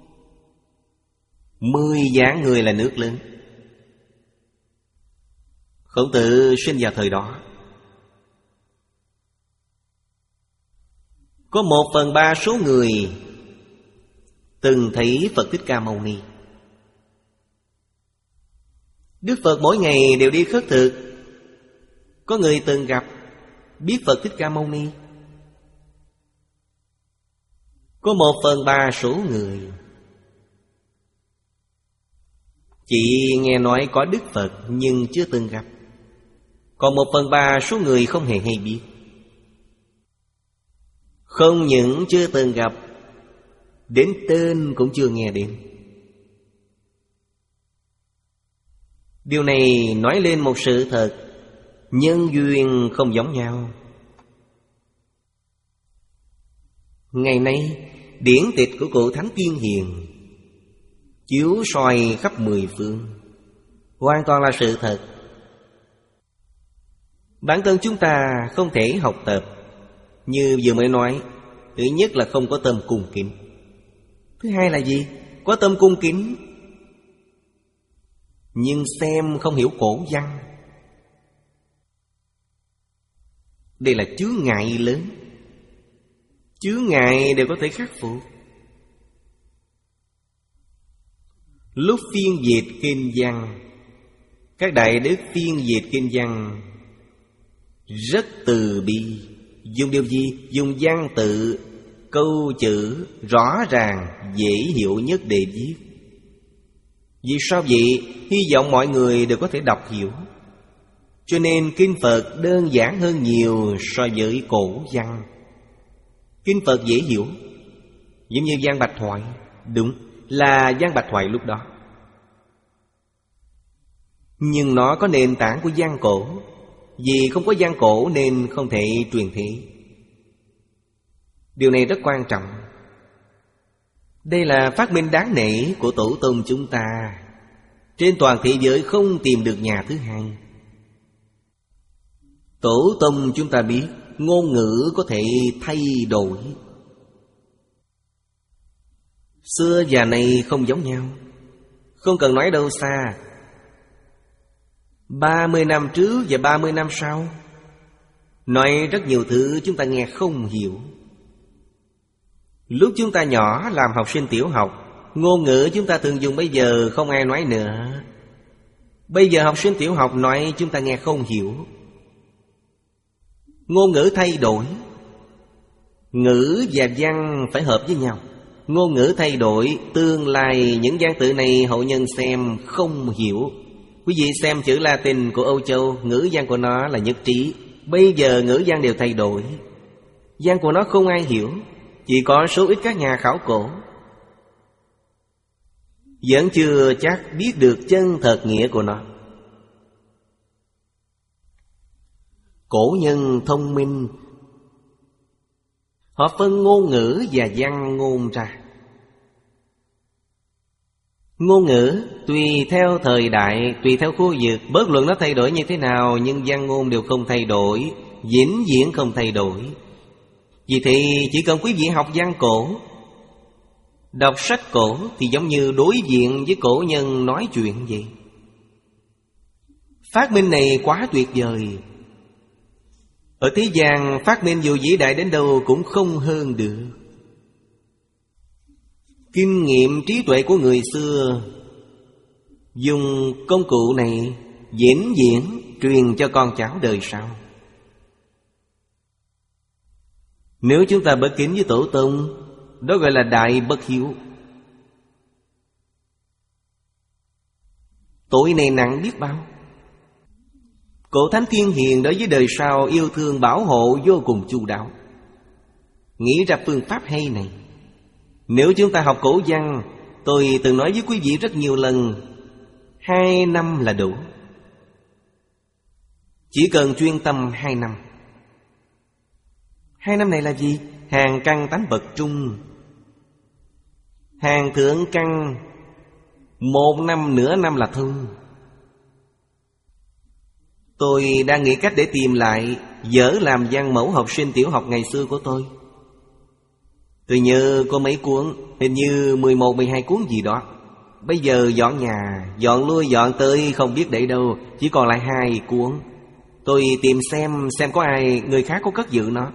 Speaker 1: mười vạn người là nước lớn. Khổng Tử sinh vào thời đó. Có một phần ba số người từng thấy Phật Thích Ca Mâu Ni. Đức Phật mỗi ngày đều đi khất thực. Có người từng gặp, biết Phật Thích Ca Mâu Ni. Có một phần ba số người chỉ nghe nói có Đức Phật nhưng chưa từng gặp. Còn một phần ba số người không hề hay biết. Không những chưa từng gặp, đến tên cũng chưa nghe đến. Điều này nói lên một sự thật, nhân duyên không giống nhau. Ngày nay, điển tịch của cổ thánh tiên hiền chiếu soi khắp mười phương, hoàn toàn là sự thật. Bản thân chúng ta không thể học tập. Như vừa mới nói, thứ nhất là không có tâm cung kính. Thứ hai là gì? Có tâm cung kính nhưng xem không hiểu cổ văn. Đây là chướng ngại lớn. Chướng ngại đều có thể khắc phục. Lúc phiên dịch kinh văn, các đại đức phiên dịch kinh văn rất từ bi. Dùng điều gì? Dùng văn tự, câu chữ rõ ràng, dễ hiểu nhất để viết. Vì sao vậy? Hy vọng mọi người đều có thể đọc hiểu. Cho nên kinh Phật đơn giản hơn nhiều so với cổ văn. Kinh Phật dễ hiểu, giống như văn bạch thoại. Đúng, là văn bạch thoại lúc đó. Nhưng nó có nền tảng của văn cổ. Vì không có văn cổ nên không thể truyền thế. Điều này rất quan trọng. Đây là phát minh đáng nể của tổ tông chúng ta. Trên toàn thế giới không tìm được nhà thứ hai. Tổ tông chúng ta biết ngôn ngữ có thể thay đổi. Xưa và nay không giống nhau. Không cần nói đâu xa, ba mươi năm trước và ba mươi năm sau, nói rất nhiều thứ chúng ta nghe không hiểu. Lúc chúng ta nhỏ làm học sinh tiểu học, ngôn ngữ chúng ta thường dùng bây giờ không ai nói nữa. Bây giờ học sinh tiểu học nói chúng ta nghe không hiểu. Ngôn ngữ thay đổi, ngữ và văn phải hợp với nhau. Ngôn ngữ thay đổi, tương lai những văn tự này hậu nhân xem không hiểu. Quý vị xem chữ Latin của Âu Châu, ngữ văn của nó là nhất trí. Bây giờ ngữ văn đều thay đổi, văn của nó không ai hiểu, chỉ có số ít các nhà khảo cổ vẫn chưa chắc biết được chân thật nghĩa của nó. Cổ nhân thông minh, họ phân ngôn ngữ và văn ngôn ra. Ngôn ngữ tùy theo thời đại, tùy theo khu vực, bất luận nó thay đổi như thế nào, nhưng văn ngôn đều không thay đổi, vĩnh viễn không thay đổi. Vì thế chỉ cần quý vị học văn cổ, đọc sách cổ, thì giống như đối diện với cổ nhân nói chuyện vậy. Phát minh này quá tuyệt vời. Ở thế gian phát minh dù vĩ đại đến đâu cũng không hơn được. Kinh nghiệm trí tuệ của người xưa dùng công cụ này vĩnh viễn truyền cho con cháu đời sau. Nếu chúng ta bất kính với tổ tông, đó gọi là đại bất hiếu. Tội này nặng biết bao. Cổ Thánh Thiên Hiền đối với đời sau yêu thương bảo hộ vô cùng chu đáo, nghĩ ra phương pháp hay này. Nếu chúng ta học cổ văn, tôi từng nói với quý vị rất nhiều lần, hai năm là đủ. Chỉ cần chuyên tâm hai năm. Hai năm này là gì? Hàng căn tánh bậc trung, hàng thượng căn một năm nửa năm là thông. Tôi đang nghĩ cách để tìm lại vở làm văn mẫu học sinh tiểu học ngày xưa của tôi. Tôi nhớ có mấy cuốn, hình như mười một, mười hai cuốn gì đó. Bây giờ dọn nhà, dọn lui dọn tới không biết để đâu, chỉ còn lại hai cuốn. Tôi tìm xem, xem có ai, người khác có cất giữ nó.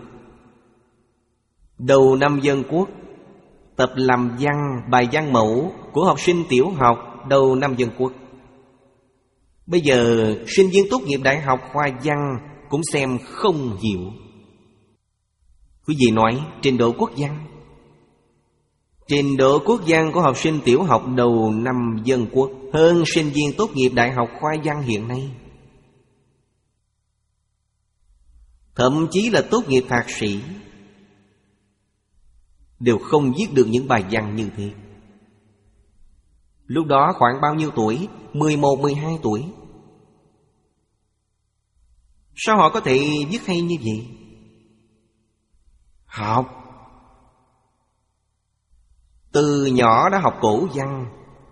Speaker 1: Đầu năm Dân Quốc, tập làm văn, bài văn mẫu của học sinh tiểu học đầu năm Dân Quốc. Bây giờ sinh viên tốt nghiệp đại học khoa văn cũng xem không hiểu. Quý vị nói trình độ quốc văn, trình độ quốc văn của học sinh tiểu học đầu năm Dân Quốc hơn sinh viên tốt nghiệp đại học khoa văn hiện nay. Thậm chí là tốt nghiệp thạc sĩ đều không viết được những bài văn như thế. Lúc đó khoảng bao nhiêu tuổi? mười một, mười hai tuổi. Sao họ có thể viết hay như vậy? Học. Từ nhỏ đã học cổ văn,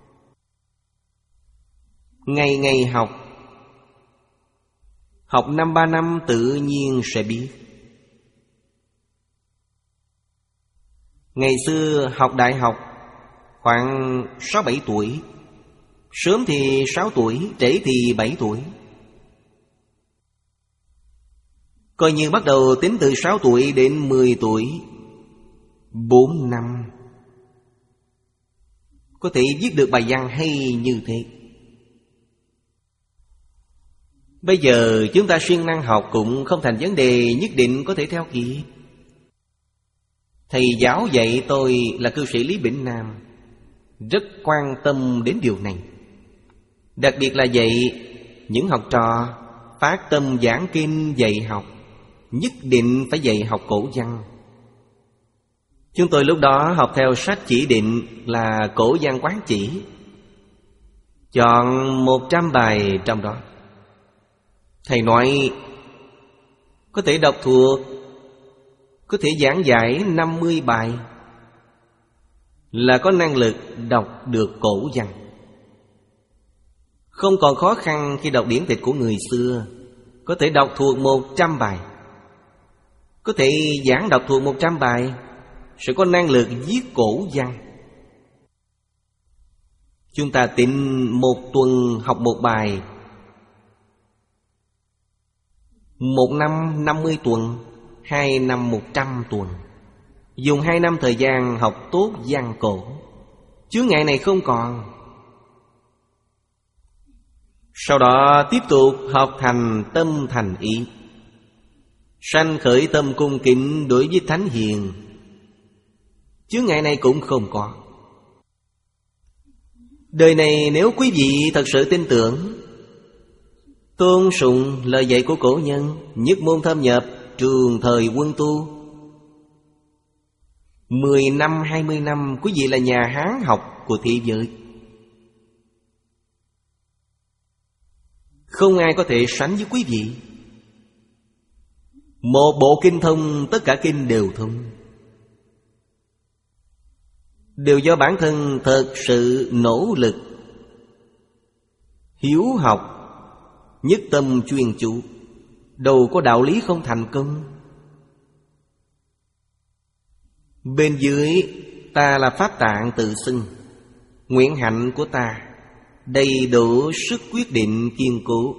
Speaker 1: ngày ngày học. Học năm ba năm tự nhiên sẽ biết. Ngày xưa học đại học khoảng sáu bảy tuổi, sớm thì sáu tuổi, trễ thì bảy tuổi. Coi như bắt đầu tính từ sáu tuổi đến mười tuổi, bốn năm có thể viết được bài văn hay như thế. Bây giờ chúng ta siêng năng học cũng không thành vấn đề nhất định có thể theo kịp. Thầy giáo dạy tôi là cư sĩ Lý Bỉnh Nam rất quan tâm đến điều này. Đặc biệt là dạy những học trò phát tâm giảng kinh dạy học, nhất định phải dạy học cổ văn. Chúng tôi lúc đó học theo sách chỉ định là cổ văn quán chỉ, chọn một trăm bài trong đó. Thầy nói có thể đọc thuộc, có thể giảng giải năm mươi bài, là có năng lực đọc được cổ văn. Không còn khó khăn khi đọc điển tịch của người xưa, có thể đọc thuộc một trăm bài, có thể giảng đọc thuộc một trăm bài, sẽ có năng lực viết cổ văn. Chúng ta tính một tuần học một bài, một năm năm mươi tuần, hai năm một trăm tuần. Dùng hai năm thời gian học tốt văn cổ, chướng ngại này không còn. Sau đó tiếp tục học thành tâm thành ý, sanh khởi tâm cung kính đối với thánh hiền, chướng ngại này cũng không có. Đời này nếu quý vị thật sự tin tưởng, tôn sùng lời dạy của cổ nhân, nhất môn thâm nhập, trường thời quân tu, Mười năm, hai mươi năm quý vị là nhà Hán học của thế giới. Không ai có thể sánh với quý vị. Một bộ kinh thông, tất cả kinh đều thông, đều do bản thân thật sự nỗ lực, hiếu học, nhất tâm chuyên chú, đâu có đạo lý không thành công. Bên dưới ta là pháp tạng tự xưng, nguyện hạnh của ta đầy đủ sức quyết định kiên cố.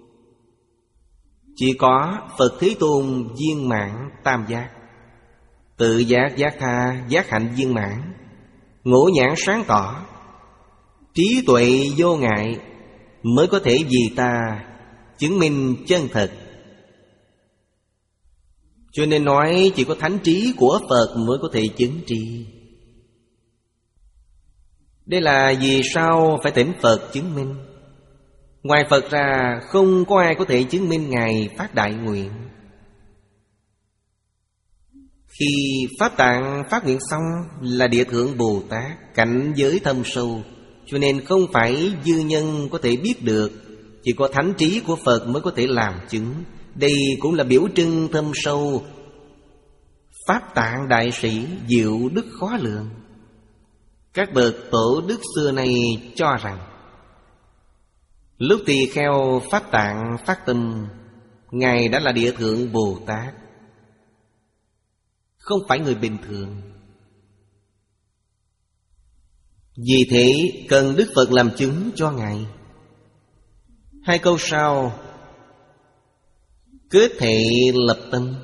Speaker 1: Chỉ có Phật Thế Tôn viên mãn tam giác, tự giác giác tha giác hạnh viên mãn, ngũ nhãn sáng tỏ, trí tuệ vô ngại, mới có thể vì ta chứng minh chân thật. Cho nên nói chỉ có thánh trí của Phật mới có thể chứng tri. Đây là vì sao phải thỉnh Phật chứng minh. Ngoài Phật ra không có ai có thể chứng minh Ngài phát đại nguyện. Khi Pháp Tạng phát nguyện xong là Địa Thượng Bồ Tát, cảnh giới thâm sâu, cho nên không phải dư nhân có thể biết được, chỉ có thánh trí của Phật mới có thể làm chứng. Đây cũng là biểu trưng thâm sâu. Pháp Tạng đại sĩ diệu đức khó lượng. Các bậc tổ đức xưa nay cho rằng lúc tỳ kheo Pháp Tạng phát tâm, Ngài đã là Địa Thượng Bồ Tát, không phải người bình thường. Vì thế cần Đức Phật làm chứng cho Ngài. Hai câu sau: kết thệ lập tâm.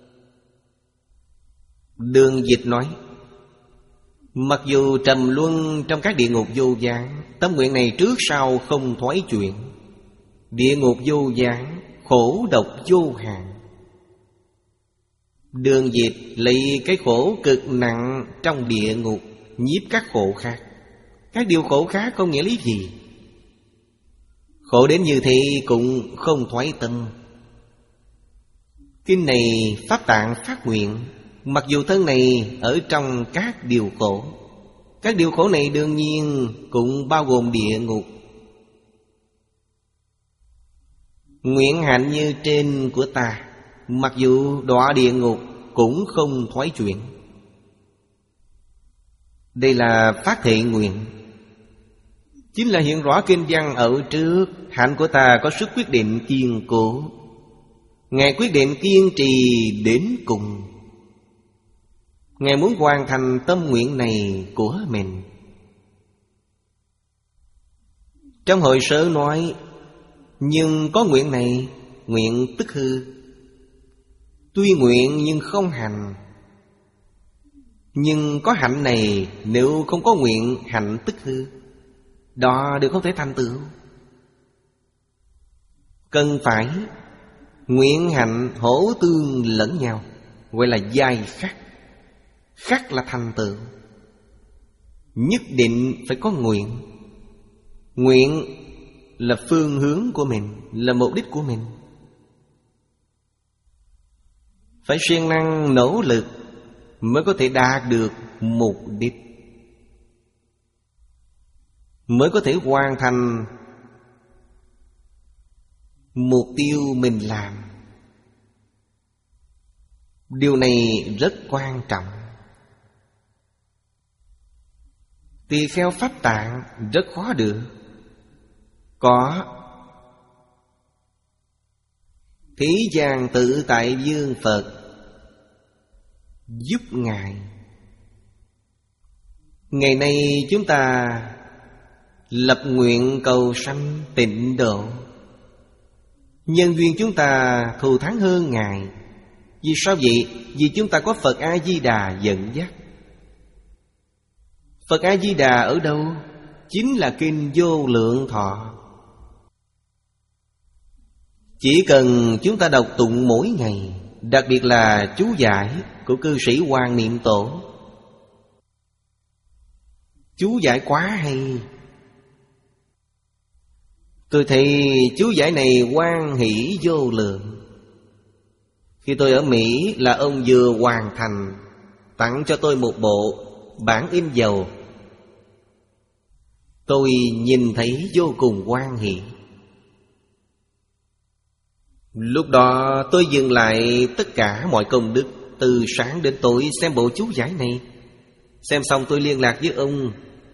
Speaker 1: Đường Dịch nói, mặc dù trầm luân trong các địa ngục vô gián, tâm nguyện này trước sau không thoái chuyển. Địa ngục vô gián, khổ độc vô hạn. Đường Dịch lấy cái khổ cực nặng trong địa ngục nhiếp các khổ khác. Các điều khổ khác không nghĩa lý gì. Khổ đến như thế cũng không thoái tâm. Kinh này Pháp Tạng phát nguyện, mặc dù thân này ở trong các điều khổ, các điều khổ này đương nhiên cũng bao gồm địa ngục. Nguyện hạnh như trên của ta, mặc dù đọa địa ngục cũng không thoái chuyển. Đây là phát thệ nguyện, chính là hiện rõ kinh văn ở trước. Hạnh của ta có sức quyết định kiên cố, Ngài quyết định kiên trì đến cùng. Ngài muốn hoàn thành tâm nguyện này của mình. Trong hội sớ nói, nhưng có nguyện này, nguyện tức hư. Tuy nguyện nhưng không hành. Nhưng có hạnh này, nếu không có nguyện, hạnh tức hư. Đó đều không thể thành tựu. Cần phải nguyện hạnh hỗ tương lẫn nhau, gọi là giai khắc. Khắc là thành tựu. Nhất định phải có nguyện. Nguyện là phương hướng của mình, là mục đích của mình. Phải siêng năng nỗ lực mới có thể đạt được mục đích, mới có thể hoàn thành mục tiêu mình làm. Điều này rất quan trọng. Tỳ kheo Pháp Tạng rất khó được. Có Thế gian tự tại vương Phật giúp Ngài. Ngày nay chúng ta lập nguyện cầu sanh tịnh độ. Nhân duyên chúng ta thù thắng hơn Ngài. Vì sao vậy? Vì chúng ta có Phật A-di-đà dẫn dắt. Phật A-di-đà ở đâu? Chính là Kinh Vô Lượng Thọ. Chỉ cần chúng ta đọc tụng mỗi ngày, đặc biệt là chú giải của cư sĩ Hoàng Niệm Tổ. Chú giải quá hay. Tôi thấy chú giải này hoan hỷ vô lượng. Khi tôi ở Mỹ là ông vừa hoàn thành, tặng cho tôi một bộ bản in dầu. Tôi nhìn thấy vô cùng hoan hỷ. Lúc đó tôi dừng lại tất cả mọi công đức, từ sáng đến tối xem bộ chú giải này. Xem xong tôi liên lạc với ông.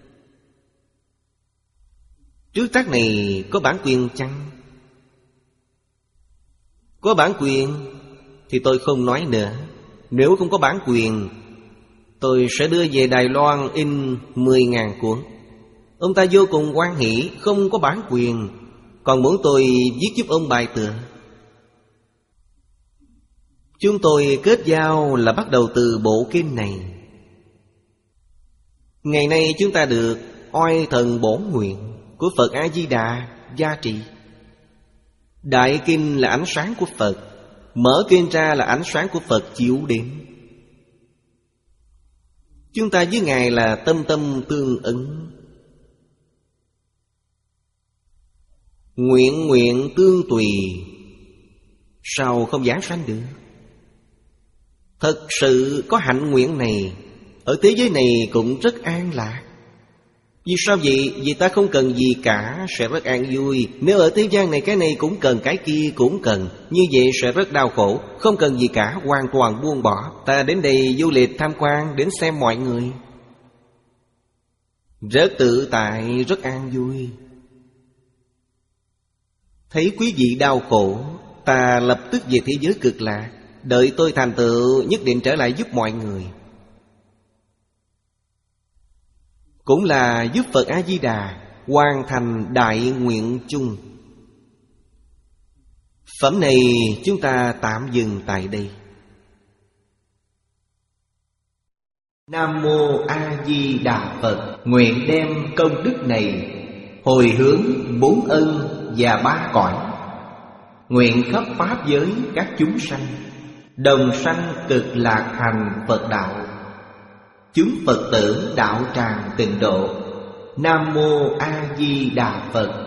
Speaker 1: Trước tác này có bản quyền chăng? Có bản quyền thì tôi không nói nữa. Nếu không có bản quyền, tôi sẽ đưa về Đài Loan in mười ngàn cuốn. Ông ta vô cùng hoan hỷ, không có bản quyền, còn muốn tôi viết giúp ông bài tựa. Chúng tôi kết giao là bắt đầu từ bộ kinh này. Ngày nay chúng ta được oai thần bổn nguyện của Phật A-di-đà gia trì. Đại kinh là ánh sáng của Phật, mở kinh ra là ánh sáng của Phật chiếu đến. Chúng ta với Ngài là tâm tâm tương ứng, nguyện nguyện tương tùy, sao không giảng sanh được? Thật sự có hạnh nguyện này, ở thế giới này cũng rất an lạc. Vì sao vậy? Vì ta không cần gì cả, sẽ rất an vui. Nếu ở thế gian này cái này cũng cần, cái kia cũng cần, như vậy sẽ rất đau khổ. Không cần gì cả, hoàn toàn buông bỏ. Ta đến đây du lịch tham quan, đến xem mọi người, rất tự tại, rất an vui. Thấy quý vị đau khổ, ta lập tức về thế giới cực lạc. Đợi tôi thành tựu nhất định trở lại giúp mọi người. Cũng là giúp Phật A-di-đà hoàn thành đại nguyện chung. Phẩm này chúng ta tạm dừng tại đây. Nam Mô A Di Đà Phật. Nguyện đem công đức này hồi hướng bốn ân và ba cõi, nguyện khắp pháp giới các chúng sanh đồng sanh cực lạc hành Phật đạo, chúng Phật tử đạo tràng tịnh độ. Nam Mô A Di Đà Phật.